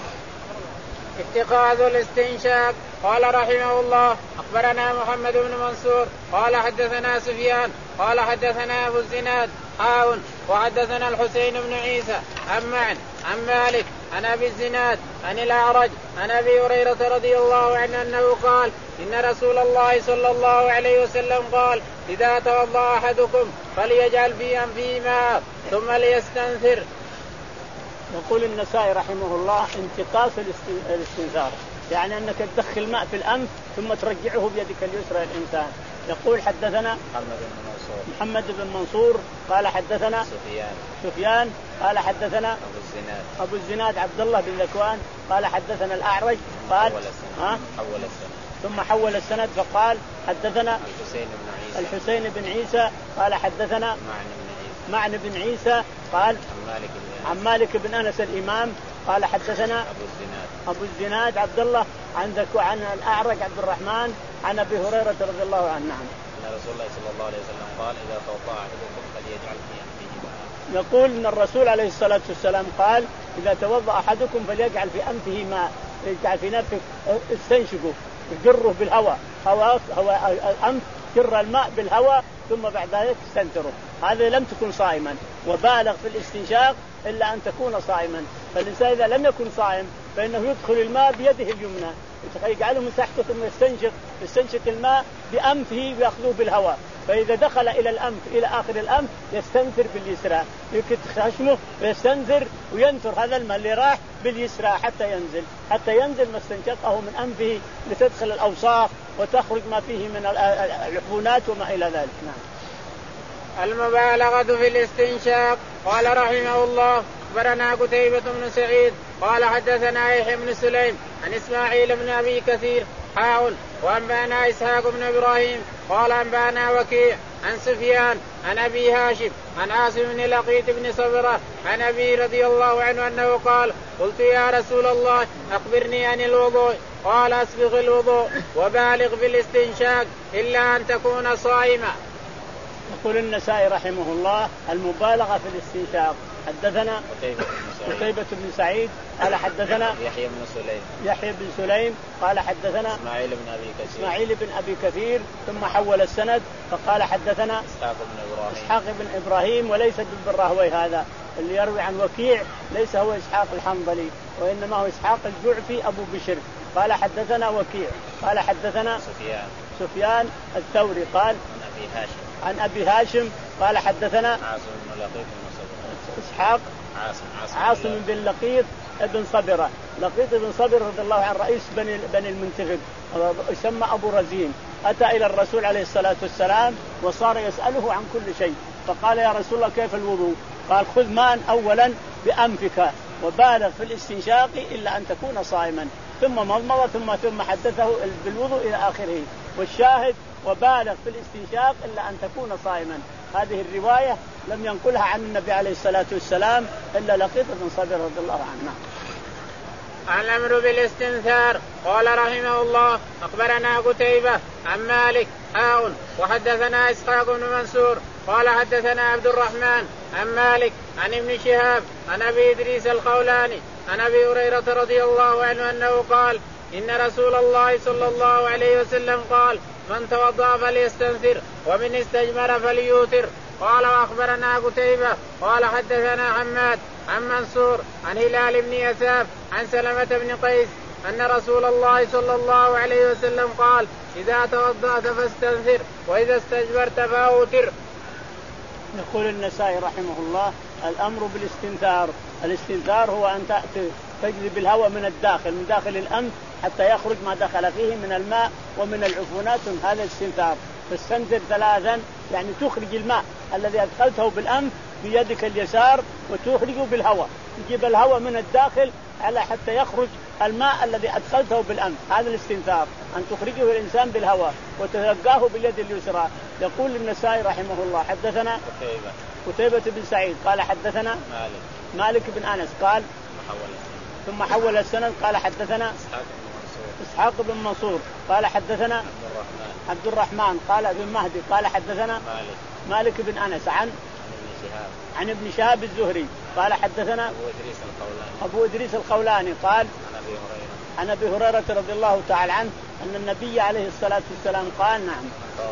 اتخاذ الاستنشاق. قال رحمه الله أخبرنا محمد بن منصور قال حدثنا سفيان قال حدثنا أبو الزناد حاون وحدثنا الحسين بن عيسى عن معن عن مالك عن أبي الزناد عن الأعرج عن أبي هريرة رضي الله عنه أنه قال إن رسول الله صلى الله عليه وسلم قال إذا توضأ أحدكم فليجعل في أنفه ماء ثم ليستنثر. يقول النسائي رحمه الله انتقاص الاستنثار، يعني أنك تدخل ماء في الأنف ثم ترجعه بيدك اليسرى الإنسان. يقول حدثنا محمد بن منصور محمد بن منصور قال حدثنا سفيان سفيان قال حدثنا أبو الزناد أبو الزناد عبد الله بن ذكوان قال حدثنا الأعرج قال حول السنة. ها؟ حول السنة. ثم حول السند فقال حدثنا الحسين بن عيسى الحسين بن عيسى قال حدثنا معن بن عيسى معن بن عيسى قال عن مالك بن عن مالك بن أنس الإمام قال حدثنا أبو الزناد أبو الزناد عبد الله عن ذكو عن الأعرج عبد الرحمن عن أبي هريرة رضي الله عنه. نعم. أن رسول الله صلى الله عليه وسلم قال إذا توضأ أحدكم فليجعل في أنفه ماء. يقول إن الرسول عليه الصلاة والسلام قال إذا توضأ أحدكم فليجعل في أنفه ماء، يجعل في نفسه استنشقه يجره بالهواء، هواء هواء الأنف جر الماء بالهواء ثم بعد ذلك استنثره. هذا لم تكن صائما وبالغ في الاستنشاق إلا أن تكون صائما. فالإنسان إذا لم يكن صائم فإنه يدخل الماء بيده اليمنى يجعله من تحته ثم يستنشق يستنشق الماء بأنفه ويأخذه بالهواء، فإذا دخل إلى الأنف إلى آخر الأنف يستنثر باليسرى، يكت خشمه ويستنثر وينثر هذا الماء اللي راح باليسرى حتى ينزل حتى ينزل ما استنشقه من أنفه لتدخل الأوساخ وتخرج ما فيه من العفونات وما إلى ذلك. نعم. المبالغة في الاستنشاق. قال رحمه الله أخبرنا قتيبة بن سعيد قال حدثنا يحيى بن سليم عن إسماعيل بن أبي كثير حاون وأنبأنا إسحاق بن إبراهيم قال أنبأنا وكيع عن سفيان عن أبي هاشم عن عاصم بن لقيط بن صبرة عن أبي رضي الله عنه أنه قال قلت يا رسول الله أخبرني عن الوضوء قال أسبغ الوضوء وبالغ في الاستنشاق إلا أن تكون صائما. يقول النسائي رحمه الله المبالغة في الاستنشاق. حدثنا قتيبة بن سعيد قال حدثنا يحيى بن سليم يحيى بن سليم قال حدثنا إسماعيل بن أبي كثير إسماعيل بن أبي كثير ثم حول السند فقال حدثنا إسحاق بن إبراهيم إسحاق بن إبراهيم وليس بن راهويه هذا اللي يروي عن وكيع ليس هو إسحاق الحنظلي وإنما هو إسحاق الجعفي أبو بشر قال حدثنا وكيع قال حدثنا سفيان سفيان الثوري قال عن أبي هاشم عن أبي هاشم قال حدثنا عاصم بن لقيط إسحاق عاصم عاصم, عاصم بن لقيط ابن صبرة لقيط بن صبرة رضي الله عنه رئيس بني بني المنتخب يسمى أبو رزين أتى إلى الرسول عليه الصلاة والسلام وصار يسأله عن كل شيء فقال يا رسول الله كيف الوضوء؟ قال خذ ماء أولا بأنفك وبالغ في الاستنشاق إلا أن تكون صائما ثم مضمض ثم ثم حدثه بالوضوء إلى آخره. والشاهد وبالغ في الاستنشاق إلا أن تكون صائما. هذه الرواية لم ينقلها عن النبي عليه الصلاة والسلام إلا لقيط بن صبر رضي الله عنه. الأمر بالاستنثار. قال رحمه الله أخبرنا قتيبة عن مالك حاون وحدثنا إسحاق بن منصور قال حدثنا عبد الرحمن عن مالك عن ابن شهاب عن أبي إدريس الخولاني عن أبي هريرة رضي الله عنه أنه قال إن رسول الله صلى الله عليه وسلم قال من توضأ فليستنثر ومن استجمر فليوتر. قال وأخبرنا قتيبة قال حدثنا حماد عن منصور عن هلال بن يساف عن سلمة بن قيس أن رسول الله صلى الله عليه وسلم قال إذا توضأت فاستنثر وإذا استجمرت فأوتر. يقول النسائي رحمه الله الأمر بالاستنثار. الاستنثار هو أن تأتي تجذب الهواء من الداخل من داخل الأنف حتى يخرج ما دخل فيه من الماء ومن العفونات. هذا الاستنثار. تستنثر ثلاثا يعني تخرج الماء الذي أدخلته بالأنف بيدك اليسار وتخرجه بالهواء، تجيب الهواء من الداخل على حتى يخرج الماء الذي أدخلته بالأنف. هذا الاستنثار، أن تخرجه الإنسان بالهواء وتلقاه باليد اليسرى. يقول النسائي رحمه الله حدثنا قتيبة قتيبة بن سعيد قال حدثنا مالك مالك بن أنس قال محول ثم حول السند قال حدثنا إسحاق بن منصور قال حدثنا عبد الرحمن عبد الرحمن قال ابن مهدي قال حدثنا مالك مالك بن أنس عن ابن شهاب عن ابن شهاب الزهري قال حدثنا أبو إدريس القولاني أبو إدريس القولاني قال عن أبي هريرة عن أبي هريرة رضي الله تعالى عنه أن النبي عليه الصلاة والسلام قال نعم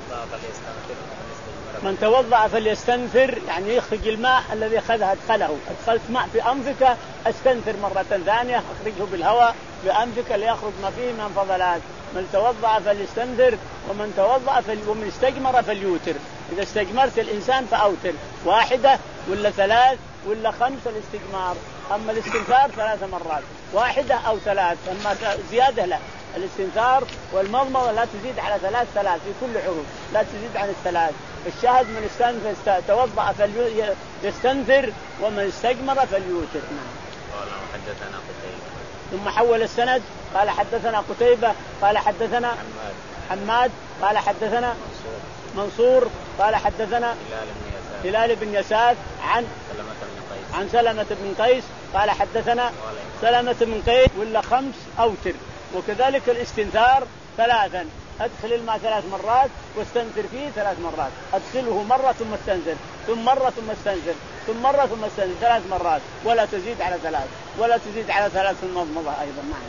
من توضأ فليستنثر، يعني يخرج الماء الذي أخذه أدخله. أدخلت ماء في أنفك استنثر مرة ثانية، أخرجه بالهواء بأنفك ليخرج ما فيه من فضلات. من توضأ فليستنثر ومن توضأ فل... ومن استجمر فليوتر. إذا استجمرت الإنسان فأوتر، واحدة ولا ثلاث ولا خمس الاستجمار. أما الاستنثار ثلاث مرات، واحدة أو ثلاث، أما زيادة لا. الاستنثار والمضمضة لا تزيد على ثلاث ثلاث في كل حروف، لا تزيد عن الثلاث. الشاهد من استنثر توضأ فليستنثر ومن استجمر فليوتر. قال حدثنا قتيبة ثم حول السند قال حدثنا قتيبة قال حدثنا حماد حماد قال حدثنا منصور منصور قال حدثنا هلال بن يسار هلال بن يسار عن سلمة بن قيس عن سلمة بن قيس قال حدثنا قال سلمة بن قيس ولا خمس أوتر. وكذلك الاستنثار ثلاثا، أدخل الماء ثلاث مرات واستنثر فيه ثلاث مرات. أدخله مرة ثم استنثر ثم مرة ثم استنثر ثم مرة ثم استنثر ثلاث مرات، ولا تزيد على ثلاث ولا تزيد على ثلاث في المضمضة أيضا. نعم.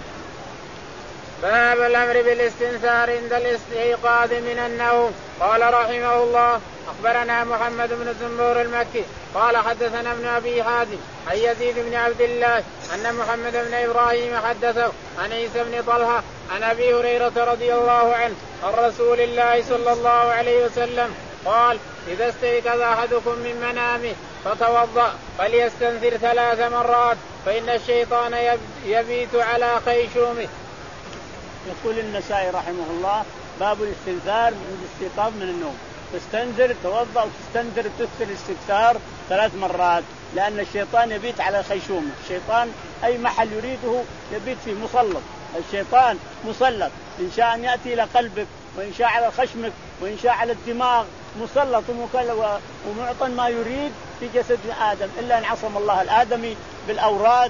باب الأمر بالاستنثار عند الاستيقاظ من النوم. قال رحمه الله أخبرنا محمد بن زنبور المكي قال حدثنا ابن أبي حازم عن يزيد بن عبد الله أن محمد بن إبراهيم حدثه عن عيسى بن طلحة عن أبي هريرة رضي الله عنه عن رسول الله صلى الله عليه وسلم قال إذا استيقظ أحدكم من منامه فتوضأ فليستنثر ثلاث مرات فإن الشيطان يبيت على خيشومه. يقول النسائي رحمه الله باب الاستنثار من الاستيقاظ من النوم. تستنثر توضأ وتستنثر وتكثر الاستكثار ثلاث مرات، لأن الشيطان يبيت على خيشومه. الشيطان أي محل يريده يبيت فيه، مسلط. الشيطان مسلط، إن شاء أن يأتي إلى قلبك وإن شاء على خشمك وإن شاء على الدماغ، مسلط ومعطى ما يريد في جسد آدم، إلا أن عصم الله الآدمي بالأوراد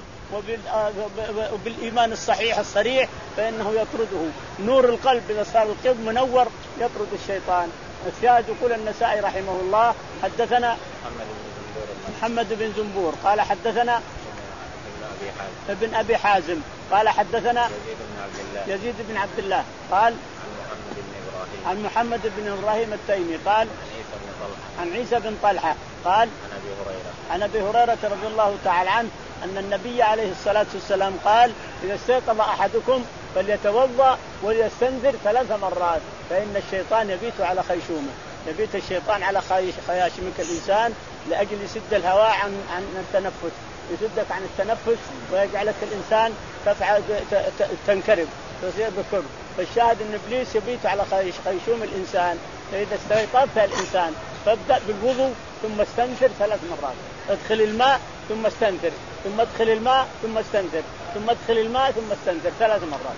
وبالإيمان الصحيح الصريح فإنه يطرده. نور القلب إذا صار القلب منور يطرد الشيطان. الشاهد يقول النسائي رحمه الله حدثنا محمد بن زنبور قال حدثنا ابن أبي حازم قال حدثنا يزيد بن عبد الله قال عن محمد بن إبراهيم التيمي قال عن عيسى بن طلحة قال عن أبي هريرة رضي الله تعالى عنه أن النبي عليه الصلاة والسلام قال إذا استيقظ أحدكم فليتوضأ وليستنثر ثلاث مرات فإن الشيطان يبيت على خيشومه. يبيت الشيطان على خياشمك الإنسان لأجل يسد الهواء عن عن التنفس، يسدك عن التنفس ويجعلك الإنسان تفعل تنكرب تصير بكر. فالشاهد أن إبليس يبيت على خيشوم الإنسان. فإذا استيقظت الإنسان فابدأ بالوضوء ثم استنثر ثلاث مرات. ادخل الماء ثم استنثر ثم ادخل الماء ثم استنثر ثم ادخل الماء ثم استنثر ثلاث مرات.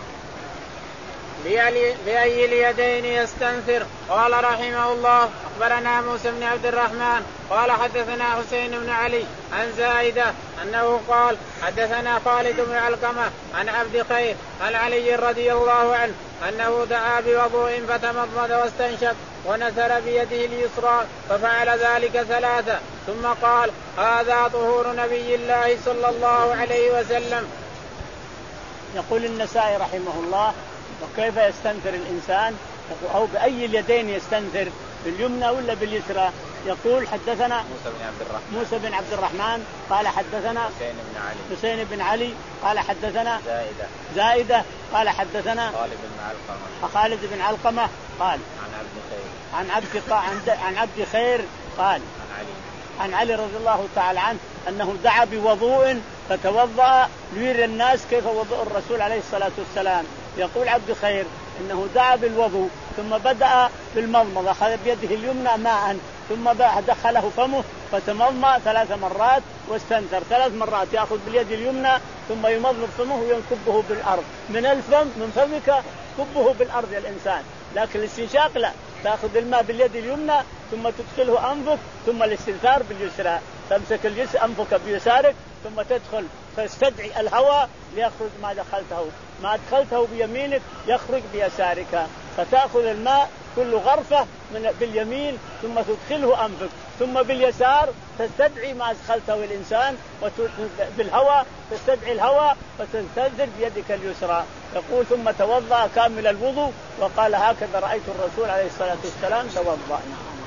بأي اليدين يستنثر؟ قال رحمه الله أخبرنا موسى بن عبد الرحمن قال حدثنا حسين بن علي عن زائدة أنه قال حدثنا خالد بن علقمة عن عبد خير عن علي رضي الله عنه أنه دعا بوضوء فتمضمض واستنشق ونثر بيده اليسرى ففعل ذلك ثلاثة ثم قال هذا طهور نبي الله صلى الله عليه وسلم. يقول النسائي رحمه الله وكيف يستنثر الإنسان أو بأي اليدين يستنثر، باليمنى ولا باليسرى؟ يقول حدثنا موسى بن عبد الرحمن موسى بن عبد الرحمن قال حدثنا حسين بن علي حسين بن علي قال حدثنا زائدة زائدة قال حدثنا خالد بن علقمة خالد بن علقمة قال عن عبد خير عن عبد عن عبد خير قال عن علي عن علي رضي الله تعالى عنه أنه دعا بوضوء فتوضأ ليري الناس كيف وضوء الرسول عليه الصلاة والسلام. يقول عبد خير إنه دعا بالوضوء ثم بدأ بالمضمضة، أخذ بيده اليمنى ماء ثم دخله فمه فتمضمض ثلاث مرات واستنثر ثلاث مرات، يأخذ باليد اليمنى ثم يمضمض فمه وينكبه بالأرض من الفم من فمك كبه بالأرض يا الإنسان. لكن الاستنشاق لا، تأخذ الماء باليد اليمنى ثم تدخله أنفك، ثم الاستنثار باليسرى، تمسك الجسم أنفك بيسارك ثم تدخل فاستدعي الهواء ليخرج ما دخلته، ما أدخلته بيمينك يخرج بيسارك، فتأخذ الماء كل غرفة من باليمين ثم تدخله أنفك، ثم باليسار تستدعي ما أدخلته الإنسان بالهواء، تستدعي الهواء فتستنزل بيدك اليسرى. يقول ثم توضأ كامل الوضوء، وقال هكذا رأيت الرسول عليه الصلاة والسلام توضأ.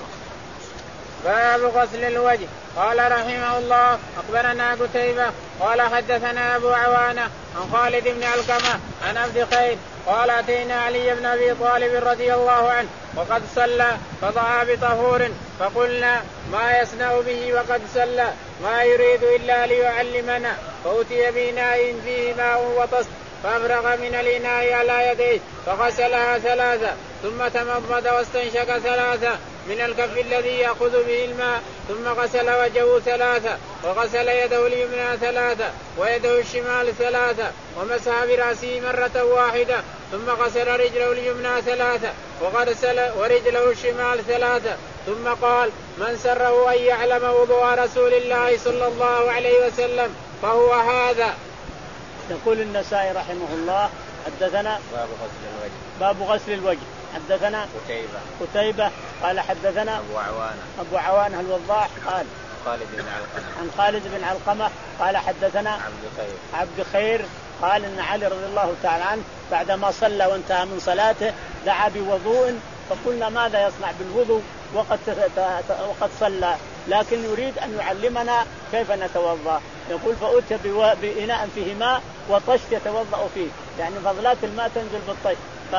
باب غسل الوجه. قال رحمه الله أخبرنا قتيبة قال حدثنا أبو عوانة عن خالد بن علقمة عن عبد خير قال أتينا علي بن أبي طالب رضي الله عنه وقد صلى فضع بطهور فقلنا ما يصنع به وقد صلى، ما يريد إلا ليعلمنا، فأتي بإناء فيه ماء وطست فأفرغ من الإناء على يديه فغسلها ثلاثة ثم تمضمض واستنشق ثلاثة من الكف الذي يأخذ به الماء، ثم غسل وجهه ثلاثة وغسل يده اليمنى ثلاثة ويده الشمال ثلاثة ومسح برأسه مرة واحدة، ثم غسل رجله اليمنى ثلاثة وغسل ورجله الشمال ثلاثة، ثم قال من سره أن يعلم وضوء رسول الله صلى الله عليه وسلم فهو هذا. يقول النسائي رحمه الله حدثنا باب غسل الوجه باب غسل الوجه حدثنا قتيبة قتيبة قال حدثنا أبو عوانة أبو عوانة الوضاح قال خالد بن علقمة عن خالد بن علقمة قال حدثنا عبد خير عبد خير قال إن علي رضي الله تعالى عنه بعدما صلى وانتهى من صلاته دعا بوضوء، فقلنا ماذا يصنع بالوضوء وقد وقد صلى، لكن يريد أن يعلمنا كيف نتوضأ. يقول فأتي بإناء فيه ماء وطشت يتوضأ فيه، يعني فضلات الماء تنزل بالطش،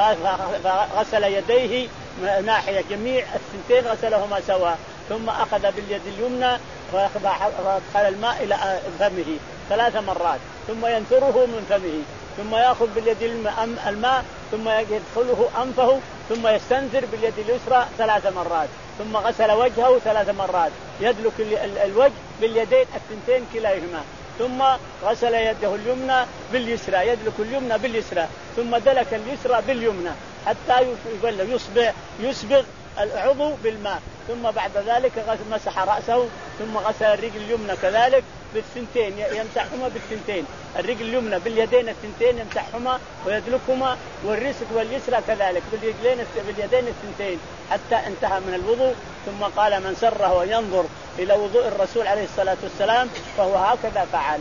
فغسل يديه ناحية جميع الثنتين غسلهما سوا، ثم أخذ باليد اليمنى وأدخل الماء إلى فمه ثلاث مرات ثم ينثره من فمه، ثم يأخذ باليد الماء ثم يدخله أنفه ثم يستنثر باليد اليسرى ثلاث مرات، ثم غسل وجهه ثلاث مرات يدلك الوجه باليدين الثنتين كلاهما، ثم غسل يده اليمنى باليسرى يدلك اليمنى باليسرى، ثم دلك اليسرى باليمنى حتى يصبغ يصبغ العضو بالماء، ثم بعد ذلك مسح رأسه، ثم غسل الرجل اليمنى كذلك بالثنتين يمسحهما بالثنتين، الرجل اليمنى باليدين الثنتين يمسحهما ويدلكهما، والرسل واليسرى كذلك باليدين باليدين الثنتين حتى انتهى من الوضوء. ثم قال من سره ينظر إلى وضوء الرسول عليه الصلاة والسلام فهو هكذا فعل.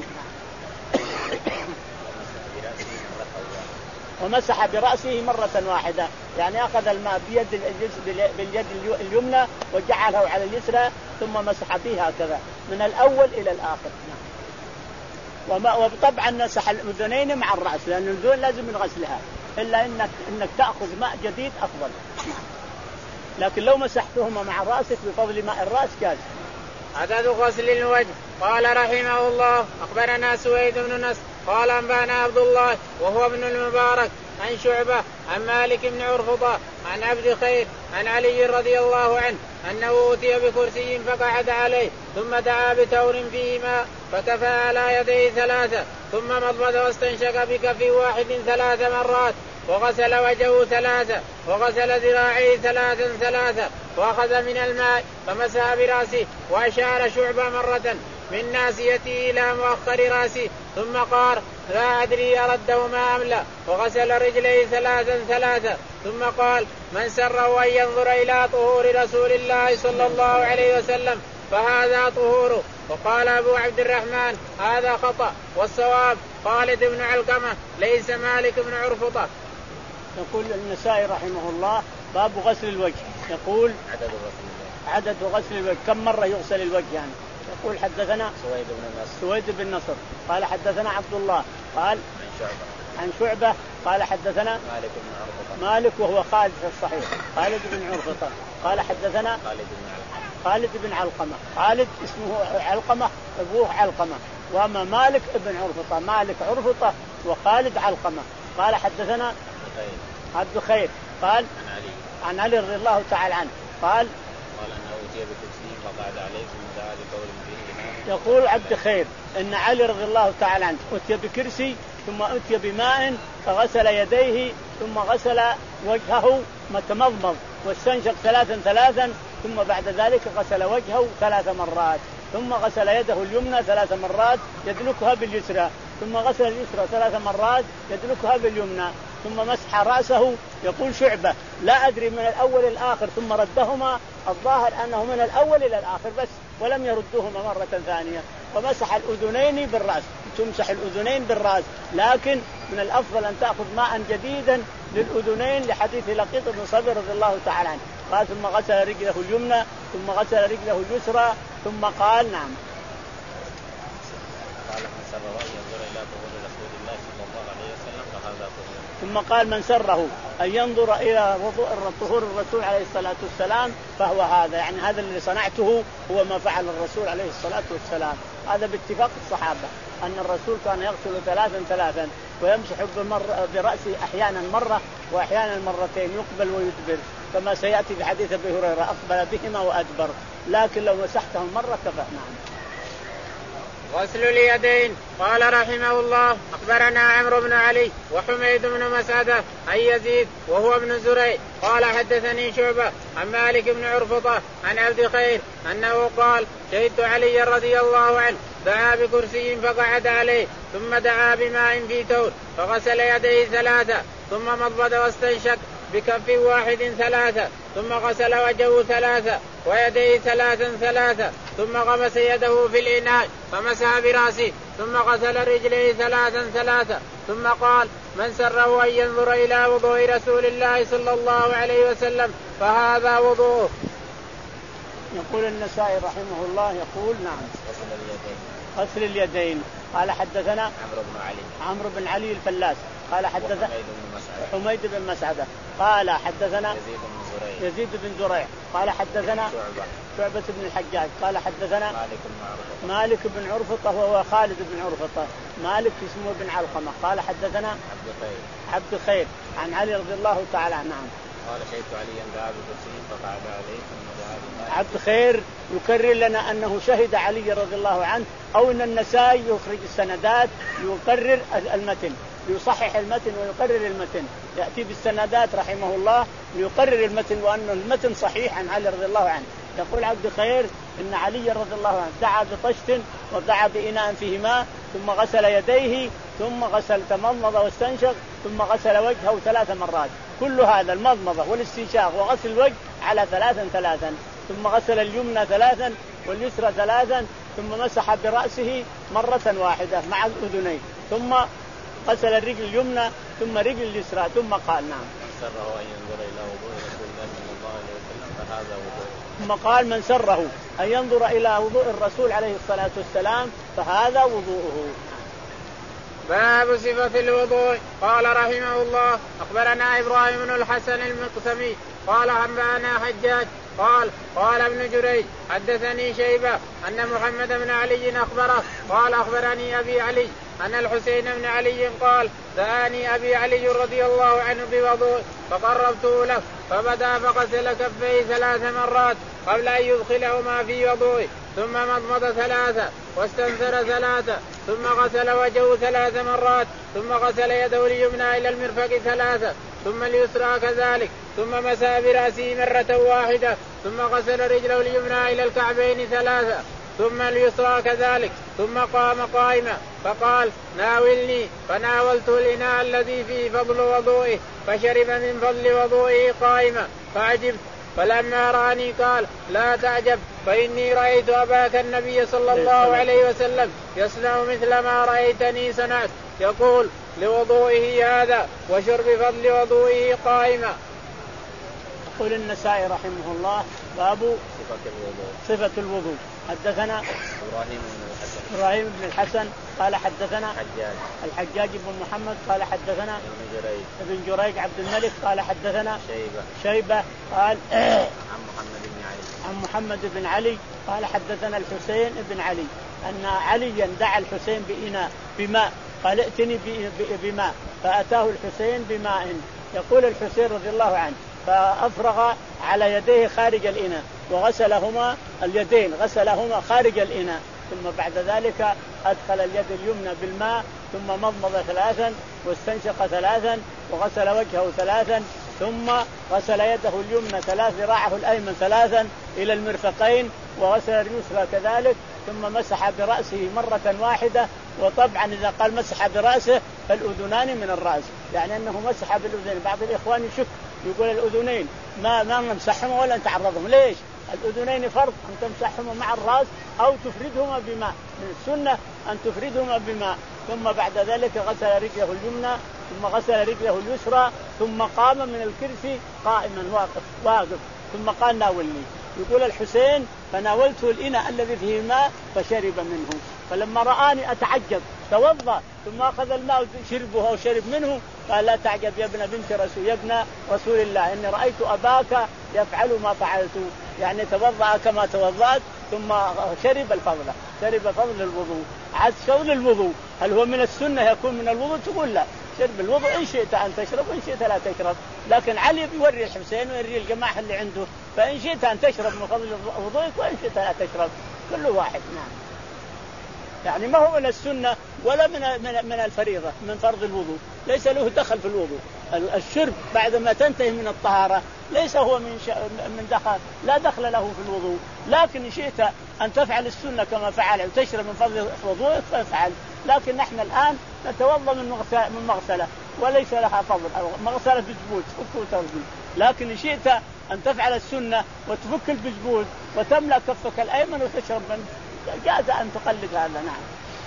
ومسح برأسه مرة واحدة، يعني أخذ الماء بيد باليد اليمنى وجعله على اليسرى ثم مسح به هكذا من الأول إلى الآخر. وما وطبعا مسح الأذنين مع الرأس، لأن الأذن لازم من غسلها، إلا إنك إنك تأخذ ماء جديد أفضل، لكن لو مسحتهما مع رأسك بفضل ماء الرأس جاز. عدد غسل الوجه. قال رحمه الله أخبرنا سويد بن نصر قال أنبانا عبد الله وهو ابن المبارك عن شعبة عن مالك بن عرفطة عن عبد خير عن علي رضي الله عنه أنه أتي بكرسي فقعد عليه ثم دعا بتور فيه ماء فكفى على يديه ثلاثة ثم مضمض واستنشق بكف واحد ثلاث مرات وغسل وجهه ثلاثة وغسل ذراعيه ثلاثا ثلاثة وأخذ من الماء فمسح برأسه وأشار شعبة مرة من ناسيته إلى مؤخر رأسه ثم قال لا أدري أردهما أم لا، وغسل رجليه ثلاثا ثلاثة ثم قال من سره أن ينظر إلى طهور رسول الله صلى الله عليه وسلم فهذا طهوره. وقال أبو عبد الرحمن هذا خطأ والصواب خالد بن علقمة ليس مالك بن عرفطة. يقول النسائي رحمه الله باب غسل الوجه. يقول عدد غسل الوجه عدد غسل الوجه كم مرة يغسل الوجه يعني. يقول حدثنا سويد بن نصر سويد بن نصر قال حدثنا عبد الله قال عن شعبة عن شعبة قال حدثنا مالك بن عرفطة مالك وهو خالد في الصحيح خالد بن عرفطة قال حدثنا خالد بن علقمة خالد بن علقمة خالد اسمه علقمة أبوه علقمة، وأما مالك ابن عرفطة مالك عرفطة وخالد علقمة. قال حدثنا عبد خير قال عن علي عن علي رضي الله تعالى عنه قال قال أنه أتي بكرسي فقعد عليه ثم دعا بقول فيه إمام. يقول عبد خير إن علي رضي الله تعالى عنه أتي بكرسي ثم أتي بماء فغسل يديه ثم غسل وجهه متمضمض واستنشق ثلاثا ثلاثا ثم بعد ذلك غسل وجهه ثلاث مرات ثم غسل يده اليمنى ثلاث مرات يدلكها باليسرى ثم غسل اليسرى ثلاث مرات يدلكها باليمنى ثم مسح رأسه. يقول شعبة لا أدري من الأول الآخر ثم ردهما الظاهر أنه من الأول إلى الآخر بس ولم يردهما مرة ثانية. ومسح الأذنين بالرأس تمسح الأذنين بالرأس لكن من الأفضل أن تأخذ ماء جديدا للأذنين لحديث لقيط بن صبر رضي الله تعالى عنه قال ثم غسل رجله اليمنى ثم غسل رجله اليسرى ثم قال نعم. قال من سره أن ينظر إلى طهور رسول الله صلى الله عليه وسلم فهذا طهور. ثم قال من سره أن ينظر إلى طهور الرسول عليه الصلاة والسلام فهو هذا يعني هذا اللي صنعته هو ما فعل الرسول عليه الصلاة والسلام. هذا باتفاق الصحابة أن الرسول كان يغسل ثلاثا ثلاثا ويمسح برأسه أحيانا مرة وأحيانا مرتين يقبل ويدبر كما سيأتي في حديث أبي هريرة أقبل بهما وأدبر لكن لو مسحتهم مرة كفى. نعم. غسل اليدين. قال رحمه الله أخبرنا عمرو بن علي وحميد بن مسعدة عن يزيد وهو ابن زريع قال حدثني شعبة عن مالك بن عرفطة عن عبد خير أنه قال شهدت علي رضي الله عنه دعا بكرسي فقعد عليه ثم دعا بماء في تور فغسل يديه ثلاثة ثم مضمض واستنشق بكف واحد ثلاثة ثم غسل وجهه ثلاثة ويديه ثلاثا ثلاثة ثم غمس يده في الإناء فمسح برأسه ثم غسل رجليه ثلاثا ثلاثة ثم قال من سره أن ينظر إلى وضوء رسول الله صلى الله عليه وسلم فهذا وضوءه. يقول النسائي رحمه الله يقول نعم غسل اليدين. غسل اليدين. قال حدثنا عمرو بن علي عمرو بن علي الفلاس قال حدثنا حميد بن مسعدة قال حدثنا يزيد بن زريع يزيد بن زريع قال حدثنا شعبة شعبة بن الحجاج قال حدثنا مالك بن عرفطة مالك بن عرفطة وهو خالد بن عرفطة مالك اسمه بن علقمة قال حدثنا عبد خير عبد خير عن علي رضي الله تعالى عنه. نعم. قال شهدت عليا دعا بكرسي فقعد عليه ثم دعا بماء. عبد خير يكرر لنا أنه شهد علي رضي الله عنه أو أن النسائي يخرج السندات يكرر المتن يصحح المتن ويقرر المتن يأتي بالسندات رحمه الله ليقرر المتن وأن المتن صحيح عن علي رضي الله عنه. يقول عبد خير إن علي رضي الله عنه دعا بطشت ودعا بإناء فيه ماء ثم غسل يديه ثم غسل تمضمض واستنشق ثم غسل وجهه ثلاث مرات كل هذا المضمضة والاستنشاق وغسل الوجه على ثلاثا ثلاثا ثم غسل اليمنى ثلاثا واليسرى ثلاثا ثم مسح برأسه مرة واحدة مع الأذنين ثم غسل الرجل اليمنى ثم رجل اليسرى ثم قال نعم من سره أن ينظر إلى وضوء رسول الله صلى الله عليه وسلم فهذا وضوء. ثم قال من سره أن ينظر إلى وضوء الرسول عليه الصلاة والسلام فهذا وضوءه. باب صفة الوضوء. قال رحمه الله أخبرنا إبراهيم بن الحسن المقسمي قال أنبأنا حجاج قال قال ابن جريج حدثني شيبة أن محمد بن علي أخبره قال أخبرني أبي علي أن الحسين بن علي قال دعاني أبي علي رضي الله عنه بوضوء فقربته له فبدأ فغسل كفيه ثلاث مرات قبل أن يدخلهما في وضوءه ثم مضمض ثلاثة واستنثر ثلاثة ثم غسل وجهه ثلاث مرات ثم غسل يده اليمنى إلى المرفق ثلاثة ثم اليسرى كذلك ثم مسح برأسه مرة واحدة ثم غسل رجله اليمنى إلى الكعبين ثلاثة ثم اليسرى كذلك ثم قام قائما فقال ناولني فناولته الإناء الذي فيه فضل وضوئه فشرب من فضل وضوئه قائما فعجبت فلما رآني قال لا تعجب فإني رأيت أباك النبي صلى الله عليه وسلم يصنع مثل ما رأيتني صنعت يقول لوضوئه هذا وشرب فضل وضوئه قائما. يقول النسائي رحمه الله باب صفة الوضوء. صفة الوضوء. حدثنا إبراهيم بن الحسن إبراهيم بن الحسن قال حدثنا حجاج الحجاج بن محمد قال حدثنا ابن جريج ابن جريج عبد الملك قال حدثنا شيبة شيبة قال عن محمد بن علي عن محمد بن علي قال حدثنا الحسين بن علي أن عليا دعا الحسين بإناء بماء قال ائتني بماء فأتاه الحسين بماء. يقول الحسين رضي الله عنه فأفرغ على يديه خارج الإناء وغسلهما اليدين غسلهما خارج الإناء، ثم بعد ذلك أدخل اليد اليمنى بالماء ثم مضمض ثلاثا واستنشق ثلاثا وغسل وجهه ثلاثا ثم غسل يده اليمنى ثلاث ذراعه الأيمن ثلاثا إلى المرفقين وغسل اليسرى كذلك ثم مسح برأسه مرة واحدة. وطبعا إذا قال مسح برأسه فالأذنان من الرأس، يعني أنه مسح بالأذنين. بعض الإخوان يشك يقول الأذنين ما ما نمسحهم ولا نتعرضهم. ليش؟ الأذنين فرض أن تمسحهما مع الرأس أو تفردهما بماء، من السنة أن تفردهما بماء. ثم بعد ذلك غسل رجله اليمنى ثم غسل رجله اليسرى ثم قام من الكرسي قائما واقف واقف ثم قال ناولني. يقول الحسين فناولته الإناء الذي فيه ماء فشرب منه، فلما رآني أتعجب توضأ ثم أخذ الماء شربه أو شرب منه قال لا تعجب يا ابن بنت رسول يا ابن رسول الله إني رأيت أباك يفعل ما فعلت، يعني توضأ كما توضأت ثم شرب الفضل شرب فضل الوضوء. عاد شرب الوضوء هل هو من السنة يكون من الوضوء؟ تقول لا، شرب الوضوء إن شئت أن تشرب وإن شئت لا تشرب، لكن علي بيوري الحسين ويوري الجماعة اللي عنده، فإن شئت أن تشرب من فضل وضوءك وإن شئت لا تشرب، كل واحد. نعم، يعني ما هو من السنة ولا من من من الفريضة، من فرض الوضوء، ليس له دخل في الوضوء. الشرب بعد ما تنتهي من الطهارة ليس هو من ش... من دخل لا دخل له في الوضوء، لكن إن شئت أن تفعل السنة كما فعل وتشرب من فضل وضوءك فافعل. لكن نحن الآن نتوضأ من مغسلة من مغسلة وليس لها فضل، أو مغسلة بزبوت فك وترجل، لكن إن شئت أن تفعل السنة وتفك البزبوت وتملأ كفك الأيمن وتشرب منه جاز أن تقلد هذا. نعم.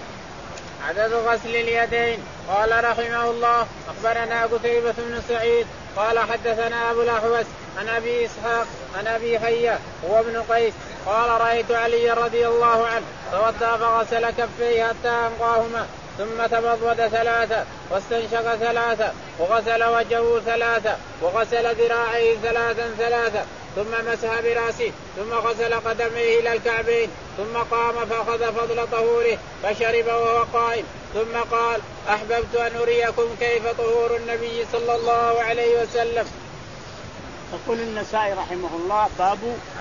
عدد غسل اليدين. قال رحمه الله أخبرنا قتيبة بن سعيد قال حدثنا أبو الأحوص عن أبي إسحاق عن أبي حية هو ابن قيس قال رأيت علي رضي الله عنه توضأ فغسل كفيه حتى أنقاهما ثم تمضمض ثلاثة واستنشق ثلاثة وغسل وجهه ثلاثة وغسل ذراعيه ثلاثا ثلاثة ثم مسح براسه ثم غسل قدميه إلى الكعبين ثم قام فأخذ فضل طهوره فشرب وهو قائم ثم قال أحببت أن أريكم كيف طهور النبي صلى الله عليه وسلم. يقول النسائي رحمه الله باب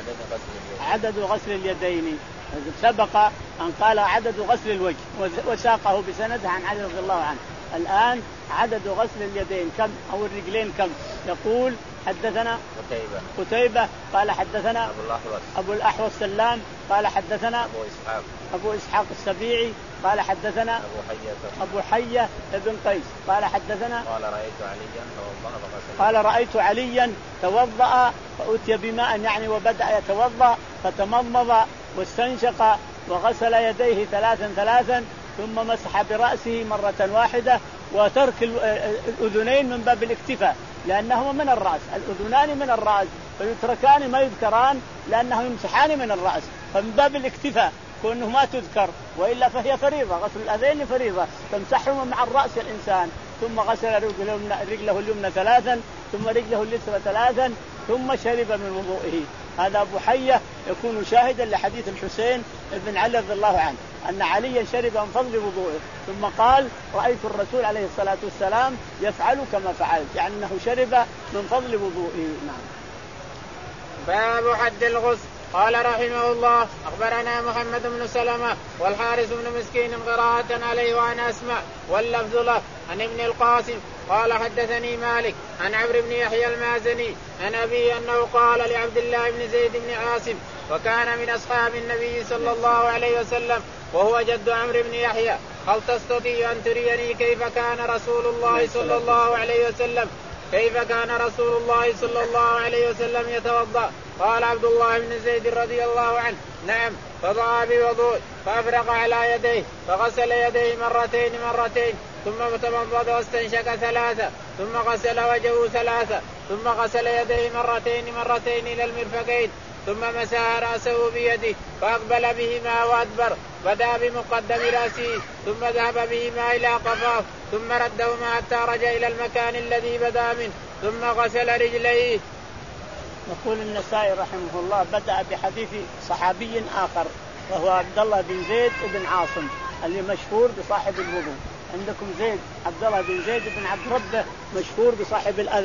عدد غسل اليدين. سبق أن قال عدد غسل الوجه وساقه بسنده عن علي رضي الله عنه. الآن عدد غسل اليدين كم أو الرجلين كم؟ يقول حدثنا قتيبة قتيبة قال حدثنا أبو الأحوص أبو الأحوص سلام قال حدثنا أبو إسحاق أبو إسحاق السبيعي قال حدثنا أبو حية أبو حية ابن قيس قال حدثنا قال رأيت عليا توضأ قال رأيت عليا توضأ فأتي بماء يعني وبدأ يتوضأ فتمضمض واستنشق وغسل يديه ثلاثا ثلاثا ثم مسح برأسه مرة واحدة وترك الأذنين من باب الاكتفاء لأنهما من الرأس، الأذنان من الرأس فيتركان ما يذكران لأنه يمسحان من الرأس، فمن باب الاكتفاء كونه ما تذكر، وإلا فهي فريضة، غسل الأذين فريضة تمسحهما مع الرأس الإنسان. ثم غسل رجله اليمنى ثلاثا ثم رجله اليسرى ثلاثا ثم شرب من وضوئه. هذا أبو حية يكون شاهدا لحديث الحسين بن علي رضي الله عنه أن عليا شرب من فضل وضوئه ثم قال رأيت الرسول عليه الصلاة والسلام يفعل كما فعلت، يعني أنه شرب من فضل وضوئه. نعم. باب حد الغسل. قال رحمه الله أخبرنا محمد بن سلمة والحارث بن مسكين قراءة عليه وأنا أسمع واللفظ له عن ابن القاسم قال حدثني مالك عن عمرو بن يحيى المازني عن أبي أنه قال لعبد الله بن زيد بن عاصم وكان من أصحاب النبي صلى الله عليه وسلم وهو جد عمرو بن يحيى هل تستطيع أن تريني كيف كان رسول الله صلى الله عليه وسلم كيف كان رسول الله صلى الله عليه وسلم يتوضأ؟ قال عبد الله بن زيد رضي الله عنه نعم فضع بوضوء فأفرغ على يديه فغسل يديه مرتين مرتين ثم تمضمض واستنشق ثلاثة ثم غسل وجهه ثلاثة ثم غسل يديه مرتين مرتين إلى المرفقين ثم مسح رأسه بيده فأقبل بهما وأدبر بدأ بمقدم رأسه ثم ذهب بهما إلى قفاه ثم ردهما حتى رجع إلى المكان الذي بدأ منه ثم غسل رجليه. يقول النسائي رحمه الله بدأ بحديث صحابي آخر وهو عبد الله بن زيد بن عاصم اللي مشهور بصاحب الوضوء. عندكم زيد عبد الله بن زيد بن عبد ربه مشهور بصاحب الأذان،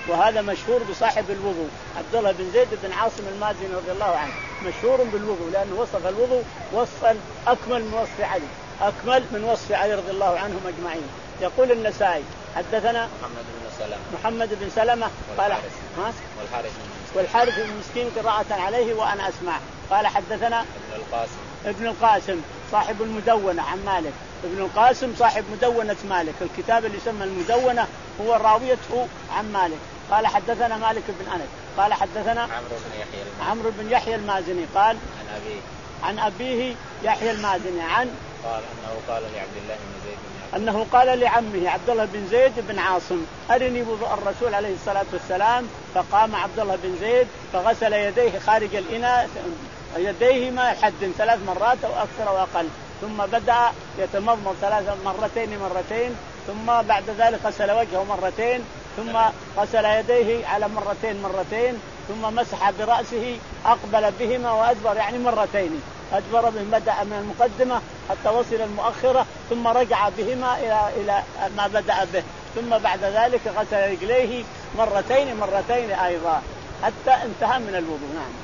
وهذا مشهور بصاحب الوضوء عبد الله بن زيد بن عاصم المازني رضي الله عنه، مشهور بالوضوء لأنه وصف الوضوء وصفا أكمل من وصف علي، أكمل من وصف علي رضي الله عنهم أجمعين. يقول النسائي حدثنا محمد بن سلمة محمد بن سلمة قال والحارث والحارث بن مسكين قراءة عليه وأنا أسمع. قال حدثنا ابن القاسم ابن القاسم صاحب المدونة عن مالك، ابن القاسم صاحب مدونة مالك، الكتاب اللي يسمى المدونة هو راويته عن مالك. قال حدثنا مالك بن أنس قال حدثنا عمرو بن يحيى عمرو بن يحيى المازني قال عن أبيه عن أبيه يحيى المازني عن قال أنه قال لعبد الله بن زيد بن أنه قال لعمه عبد الله بن زيد بن عاصم أرني وضوء الرسول عليه الصلاة والسلام، فقام عبد الله بن زيد فغسل يديه خارج الإناء يديهما حد ثلاث مرات أو أكثر أو أقل، ثم بدأ يتمضمض ثلاث مرتين مرتين، ثم بعد ذلك غسل وجهه مرتين، ثم غسل يديه على مرتين مرتين، ثم مسح برأسه أقبل بهما وأدبر يعني مرتين، أدبر بهما بدأ من المقدمة حتى وصل المؤخرة، ثم رجع بهما إلى إلى ما بدأ به، ثم بعد ذلك غسل رجليه مرتين مرتين أيضا حتى انتهى من الوضوء. نعم.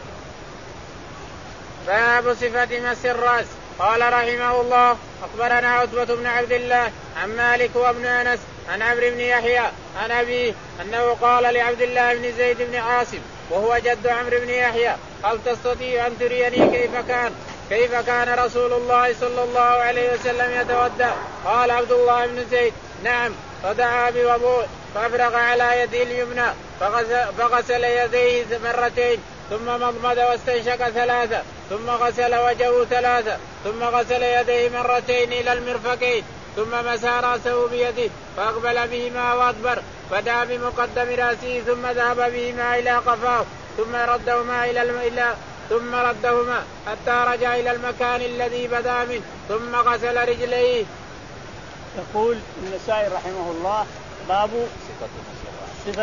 باب صفة مس الرأس. قال رحمه الله أخبرنا عتبة بن عبد الله عن مالك وابن أنس عن عمرو بن يحيى عن أبيه أنه قال لعبد الله بن زيد بن عاصم وهو جد عمرو بن يحيى هل تستطيع أن تريني كيف كان كيف كان رسول الله صلى الله عليه وسلم يتودع؟ قال عبد الله بن زيد نعم، فدعا بوضوء فأفرغ على يده اليمنى فغسل يديه مرتين، ثم مضمض واستنشق ثلاثة، ثم غسل وجهه ثلاثة، ثم غسل يديه مرتين إلى المرفقين، ثم مسح رأسه بيده فأقبل بهما وأدبر، فدعا بمقدم رأسه ثم ذهب بهما إلى قفاه، ثم ردهما إلى الم... ثم ردهما حتى رجع إلى المكان الذي بدأ منه، ثم غسل رجليه. يقول النسائي رحمه الله باب صفة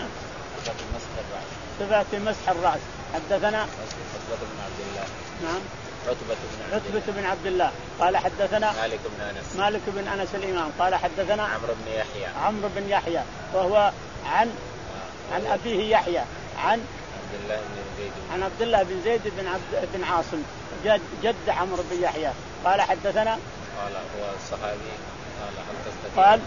صفة مسح الرأس. حدثنا عتبة بن عبد الله نعم عتبة بن عبد الله قال حدثنا مالك بن أنس مالك بن أنس الإمام قال حدثنا عمرو بن يحيى عمرو بن يحيى وهو عن عن أبيه يحيى عن عبد الله بن زيد عن عبد الله بن زيد بن عبد بن عاصم جد, جد عمرو بن يحيى قال حدثنا قال هو الصحابي قال هل تستطيع قال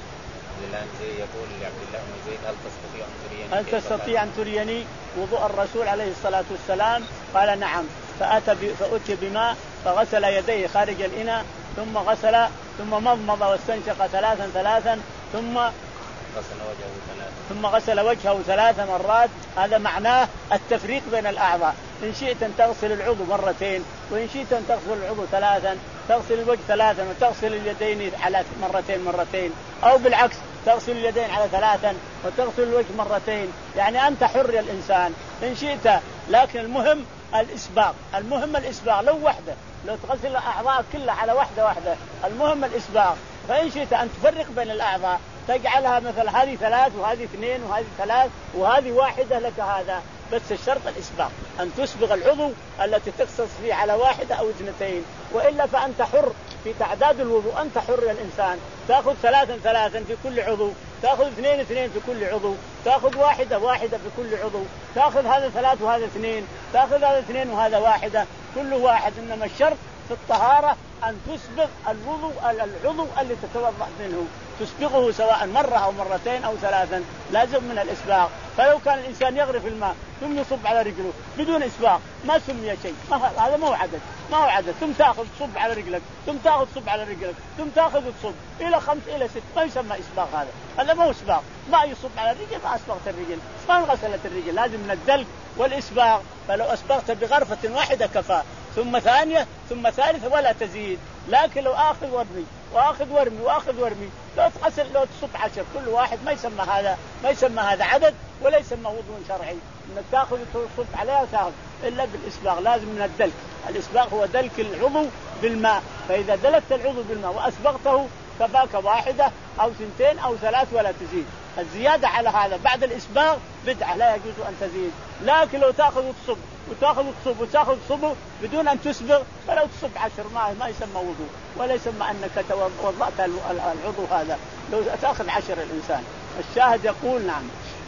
عبد الله بن زيد يقول لعبد الله بن زيد هل تستطيع أن تريني هل تستطيع أن تريني وضوء الرسول عليه الصلاة والسلام؟ قال نعم، فأتى فأتي بماء فغسل يديه خارج الإناء، ثم غسل ثم مضمض واستنشق ثلاثا ثلاثا ثم غسل وجهه ثلاثا ثم غسل وجهه ثلاث مرات. هذا معناه التفريق بين الأعضاء، إن شئت أن تغسل العضو مرتين، وإن شئت أن تغسل العضو ثلاثا، تغسل الوجه ثلاثا وتغسل اليدين على مرتين مرتين، أو بالعكس تغسل اليدين على ثلاثا وتغسل الوجه مرتين، يعني أنت حر يا الإنسان إن شئت، لكن المهم الإسباغ، المهم الإسباغ لو وحده، لو تغسل الأعضاء كلها على واحدة واحدة، المهم الإسباغ. فإن شئت أن تفرق بين الأعضاء تجعلها مثل هذه ثلاث وهذه اثنين وهذه ثلاث وهذه واحدة لك، هذا بس الشرط الإسباغ، أن تسبغ العضو التي تقصص فيه على واحدة أو اثنتين، وإلا فأنت حر في تعداد الوضوء، أنت حر يا الإنسان، تأخذ ثلاثا ثلاثا في كل عضو، تأخذ اثنين اثنين في كل عضو، تأخذ واحدة واحدة في كل عضو، تأخذ هذا ثلاث وهذا اثنين، تأخذ هذا اثنين وهذا واحدة، كل واحد. إنما الشرط في الطهارة أن تسبغ الوضوء العضو اللي تتوضأ منه، تسبغه سواء مرة أو مرتين أو ثلاثا، لازم من الإسباغ. فلو كان الإنسان يغرف الماء ثم يصب على رجله بدون إسباغ ما سمي شيء، ما هذا ما هو عدد، ما هو عدد. ثم تأخذ تصب على رجلك، ثم تأخذ تصب على رجلك، ثم تأخذ وتصب إلى خمس إلى ست، ما يسمى إسباغ. هذا هذا ما هو إسباغ، ما يصب على الرجل ما أسبغت الرجل، ما انغسلت الرجل، لازم من الدلك والإسباغ. فلو أسبغت بغرفة واحدة كفى، ثم ثانية ثم ثالثة ولا تزيد. لكن لو آخذ وارمي وآخذ وارمي وآخذ وارمي، لو تغسل لو تصب عشر كل واحد ما يسمى هذا، ما يسمى هذا عدد ولا يسمى وضوء شرعي، انك تاخذ وتصب عليها وتاخذ الا بالاسباغ. لازم من الدلك، الاسباغ هو دلك العضو بالماء، فاذا دلكت العضو بالماء واسبغته كفاك واحده او ثنتين او ثلاث ولا تزيد. الزياده على هذا بعد الاسباغ بدعه، لا يجوز ان تزيد. لكن لو تاخذ وتصب وتاخذ وتصب وتاخذ وتصب بدون ان تسبغ، فلو تصب عشر ما ما يسمى وضوء ولا يسمى انك توضأت العضو هذا، لو تاخذ عشر الانسان. الشاهد يقول نعم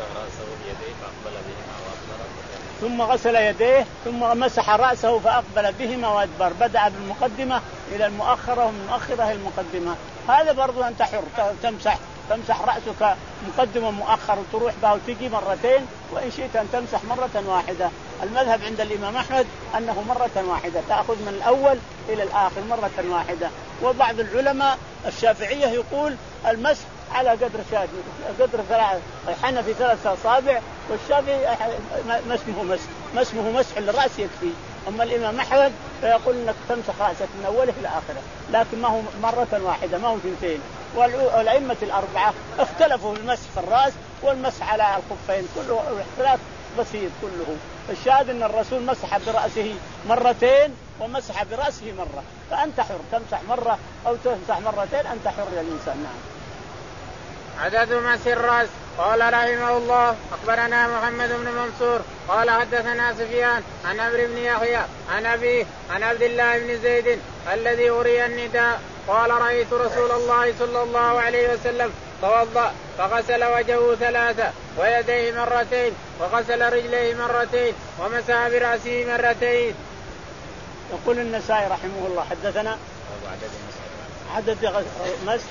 رأسه بيديه فأقبل بهما وأدبر ثم غسل يديه ثم مسح رأسه فأقبل بهما وأدبر، بدأ بالمقدمة إلى المؤخرة ومن مؤخرة إلى المقدمة. هذا برضو أنت حر تمسح تمسح رأسك مقدم ومؤخر وتروح بها وتجي مرتين، وإن شئت أن تمسح مرة واحدة. المذهب عند الإمام أحمد أنه مرة واحدة، تأخذ من الأول إلى الآخر مرة واحدة. وبعض العلماء الشافعية يقول المسح على قدر شاد قدر ثلاث، الحنفي ثلاث أصابع، والشافعي ما اسمه مسح ما اسمه مسح للرأس يكفي. أما الإمام أحمد فيقول أنك تمسح رأسك من أوله إلى آخره، لكن ما هو مرة واحدة ما هو اثنتين. والأئمة الأربعة اختلفوا في المسح في الرأس والمسح على الخفين، كله اختلاف بسيط كله. الشاهد أن الرسول مسح برأسه مرتين ومسح برأسه مرة، فأنت حر تمسح مرة أو تمسح مرتين، أنت حر يا الإنسان. نعم. عدد مسح الرأس. قال رحمه الله أخبرنا محمد بن منصور قال حدثنا سفيان عن عمرو بن يحيى عن أبيه عن عبد الله بن زيد الذي أري النداء قال رأيت رسول الله صلى الله عليه وسلم توضأ فغسل وجهه ثلاثة ويديه مرتين وغسل رجليه مرتين ومسح برأسه مرتين. يقول النسائي رحمه الله حدثنا عدد مسح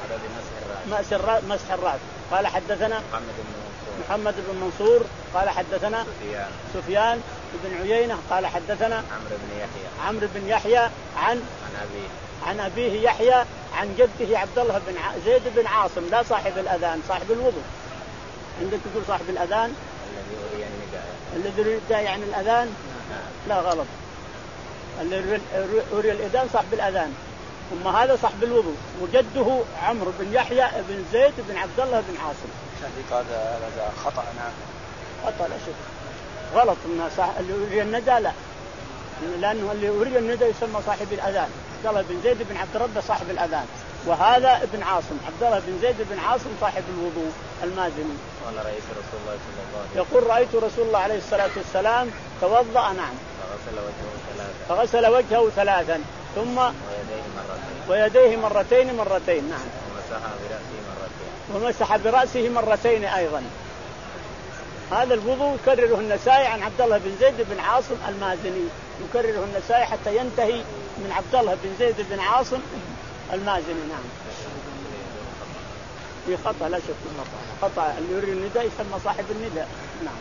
مسح الرأس مسح الرأس قال حدثنا محمد بن منصور قال حدثنا سفيان, سفيان بن عيينة قال حدثنا عمرو بن يحيى عمرو بن يحيى عن عن أبيه عن أبيه يحيى عن جده عبد الله بن زيد بن عاصم، لا صاحب الأذان صاحب الوضوء. عندك تقول صاحب الأذان الذي أري النداء الذي أري النداء يعني الأذان لا غلط، الذي أري الأذان صاحب الأذان، ثم هذا صاحب الوضوء. وجده عمرو بن يحيى بن زيد بن عبد الله بن عاصم. هذا هذا خطأ. نعم خطأ لا شك غلط. اللي أري النداء لا، لأنه اللي أري النداء يسمى صاحب الأذان، عبد الله بن زيد بن عبد ربه صاحب الأذان، وهذا ابن عاصم عبد الله بن زيد بن عاصم صاحب الوضوء المازني. قال رأيت رسول الله صلى الله عليه وسلم يقول رأيت رسول الله عليه الصلاة والسلام توضأ نعم فغسل وجهه ثلاثا فغسل وجهه ثلاثا ثم ويديه مرتين ويديه مرتين مرتين نعم ومسح برأسه مرتين ومسح برأسه مرتين أيضا. هذا الوضوء يكرره النسائي عن عبد الله بن زيد بن عاصم المازني، يكرره النسائي حتى ينتهي من عبد الله بن زيد بن عاصم المازني. نعم في خطأ لا شك خطأ، اللي يريد النداء يسمى صاحب النداء. نعم.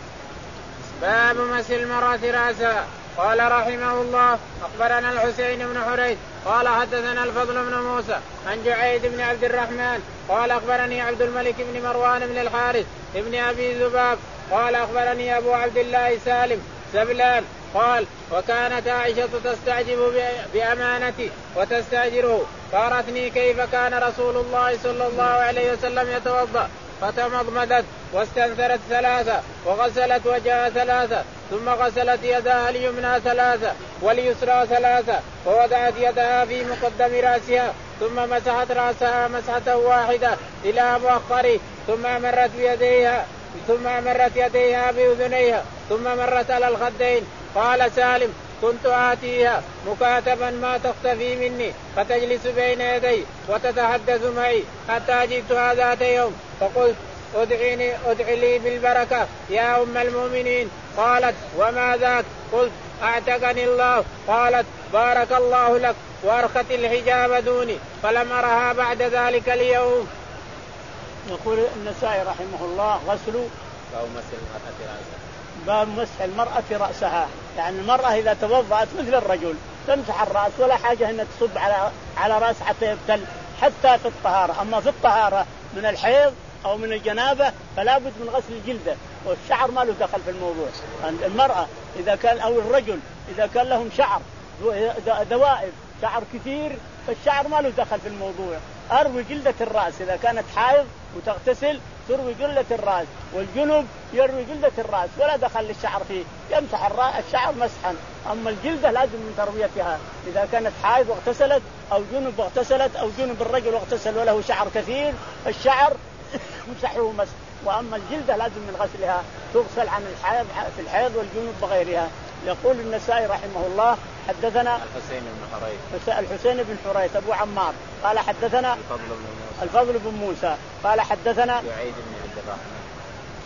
باب مسح المرأة رأسها. قال رحمه الله أخبرنا الحسين بن حريث قال حدثنا الفضل بن موسى عن جعيد بن عبد الرحمن قال أخبرني عبد الملك بن مروان بن الحارث ابن أبي ذباب قال أخبرني أبو عبد الله سالم سبلان قال وكانت عائشة تستعجب بأمانتي وتستأجره فأرتني كيف كان رسول الله صلى الله عليه وسلم يتوضأ فتمضمدت واستنثرت ثلاثة وغسلت وجهها ثلاثة ثم غسلت يدها اليمنى ثلاثة واليسرى ثلاثة ووضعت يدها في مقدم رأسها ثم مسحت رأسها مسحة واحدة إلى مؤخره ثم مرت بيديها ثم مرت يديها بأذنيها ثم مرت على الخدين. قال سالم كنت آتيها مكاتبا ما تختفي مني فتجلس بين يدي وتتحدث معي حتى جئتها ذات يوم فقلت ادعيني ادعي لي بالبركة يا أم المؤمنين. قالت وما ذاك؟ قلت اعتقني الله. قالت بارك الله لك وارخت الحجاب دوني فلم أرها بعد ذلك اليوم. يقول النسائي رحمه الله غسل باب مسح المرأة رأسها. باب مسح المرأة رأسها، يعني المرأة إذا توضأت مثل الرجل تمسح الرأس ولا حاجة أن تصب على على رأس حتى يبتل حتى في الطهارة. أما في الطهارة من الحيض أو من الجنابة فلا بد من غسل الجلدة والشعر ما له دخل في الموضوع. المرأة إذا كان أو الرجل إذا كان لهم شعر دوائب شعر كثير فالشعر ما له دخل في الموضوع. أروي جلدة الرأس إذا كانت حائض وتغتسل تروي جلدة الرأس، والجنب يروي جلدة الرأس ولا دخل للشعر فيه، يمسح الشعر مسحا. أما الجلدة لازم من ترويتها إذا كانت حائض واغتسلت أو جنب واغتسلت أو جنب الرجل واغتسل وله شعر كثير الشعر مسحه مسح. وأما الجلدة لازم من غسلها تغسل عن الحيض في الحيض والجنوب وغيرها. يقول النسائي رحمه الله حدثنا الحسين بن حريث الحسين بن حريث أبو عمار قال حدثنا الفضل بن موسى الفضل بن موسى قال حدثنا جعيد بن عبد الرحمن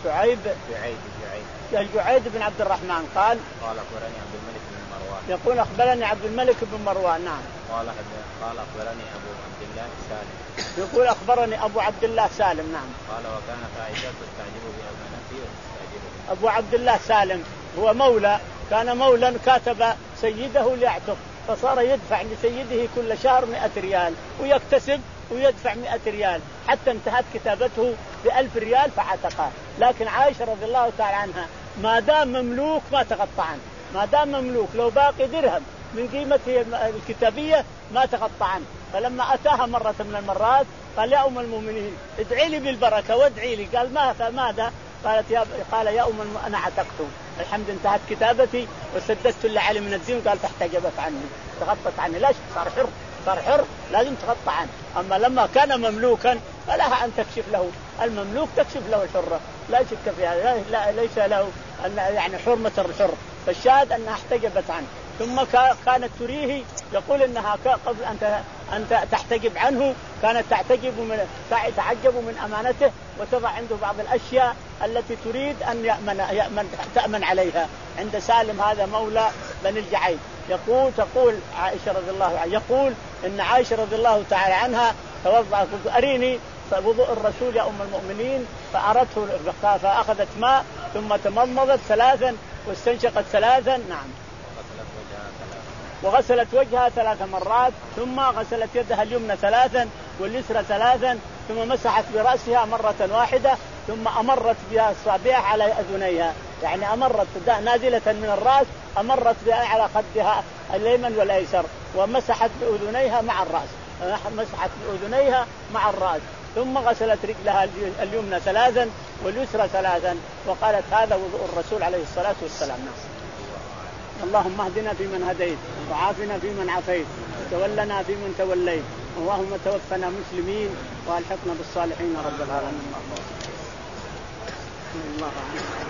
شعيب جعيد جعيد جعيد بن عبد الرحمن قال قال أخبرني عبد الملك بن مروان. يقول أخبرني عبد الملك بن مروان. نعم. قال قال أخبرني أبو عبد الله سالم. يقول أخبرني أبو عبد الله سالم. نعم. قال وكانت عائشة تستعجب بأمانته وتستعجبه. أبو عبد الله سالم هو مولى، كان مولا كاتب سيده ليعتق، فصار يدفع لسيده كل شهر مئة ريال ويكتسب ويدفع مئة ريال حتى انتهت كتابته بألف ريال فعتقه. لكن عائشة رضي الله تعالى عنها ما دام مملوك ما تغطى عنه، ما دام مملوك لو باقي درهم من قيمته الكتابية ما تغطى عنه. فلما أتاها مرة من المرات قال يا أم المؤمنين ادعي لي بالبركة وادعي لي. قال ما فماذا؟ قالت يا قال يا أم الم... أنا عتقت الحمد انتهت كتابتي وسددت اللي علي من الدين. قال فاحتجبت عني تغطت عني. ليش؟ صار حر، صار حر لازم تغطى عنه. أما لما كان مملوكا فلها أن تكشف له، المملوك تكشف له الحرة لا شك في هذا، لا ليس له أن يعني حرمة الحر. فالشاهد أنها احتجبت عنه. ثم كانت تريه يقول انها قبل ان ان تحتجب عنه كانت تعتجب من تعجب من امانته وتضع عنده بعض الاشياء التي تريد ان يأمن يأمن تأمن عليها. عند سالم هذا مولى بني الجعيد. يقول تقول عائشة رضي الله عنها يقول ان عائشة رضي الله تعالى عنها توضأت اريني وضوء الرسول يا ام المؤمنين، فأرته فأخذت ماء ثم تمضمضت ثلاثا واستنشقت ثلاثا. نعم. وغسلت وجهها ثلاث مرات ثم غسلت يدها اليمنى ثلاثا واليسرى ثلاثا ثم مسحت برأسها مرة واحدة ثم أمرت بها أصابعها على أذنيها، يعني أمرت نازلة من الرأس أمرت بها على خدها اليمين والأيسر ومسحت بأذنيها مع الرأس، مسحت بأذنيها مع الرأس ثم غسلت رجلها اليمنى ثلاثا واليسرى ثلاثا وقالت هذا وضوء الرسول عليه الصلاة والسلام. اللهم اهدنا فيمن هديت وعافنا فيمن عافيت وتولنا فيمن توليت، اللهم توفنا مسلمين والحقنا بالصالحين رب العالمين. الله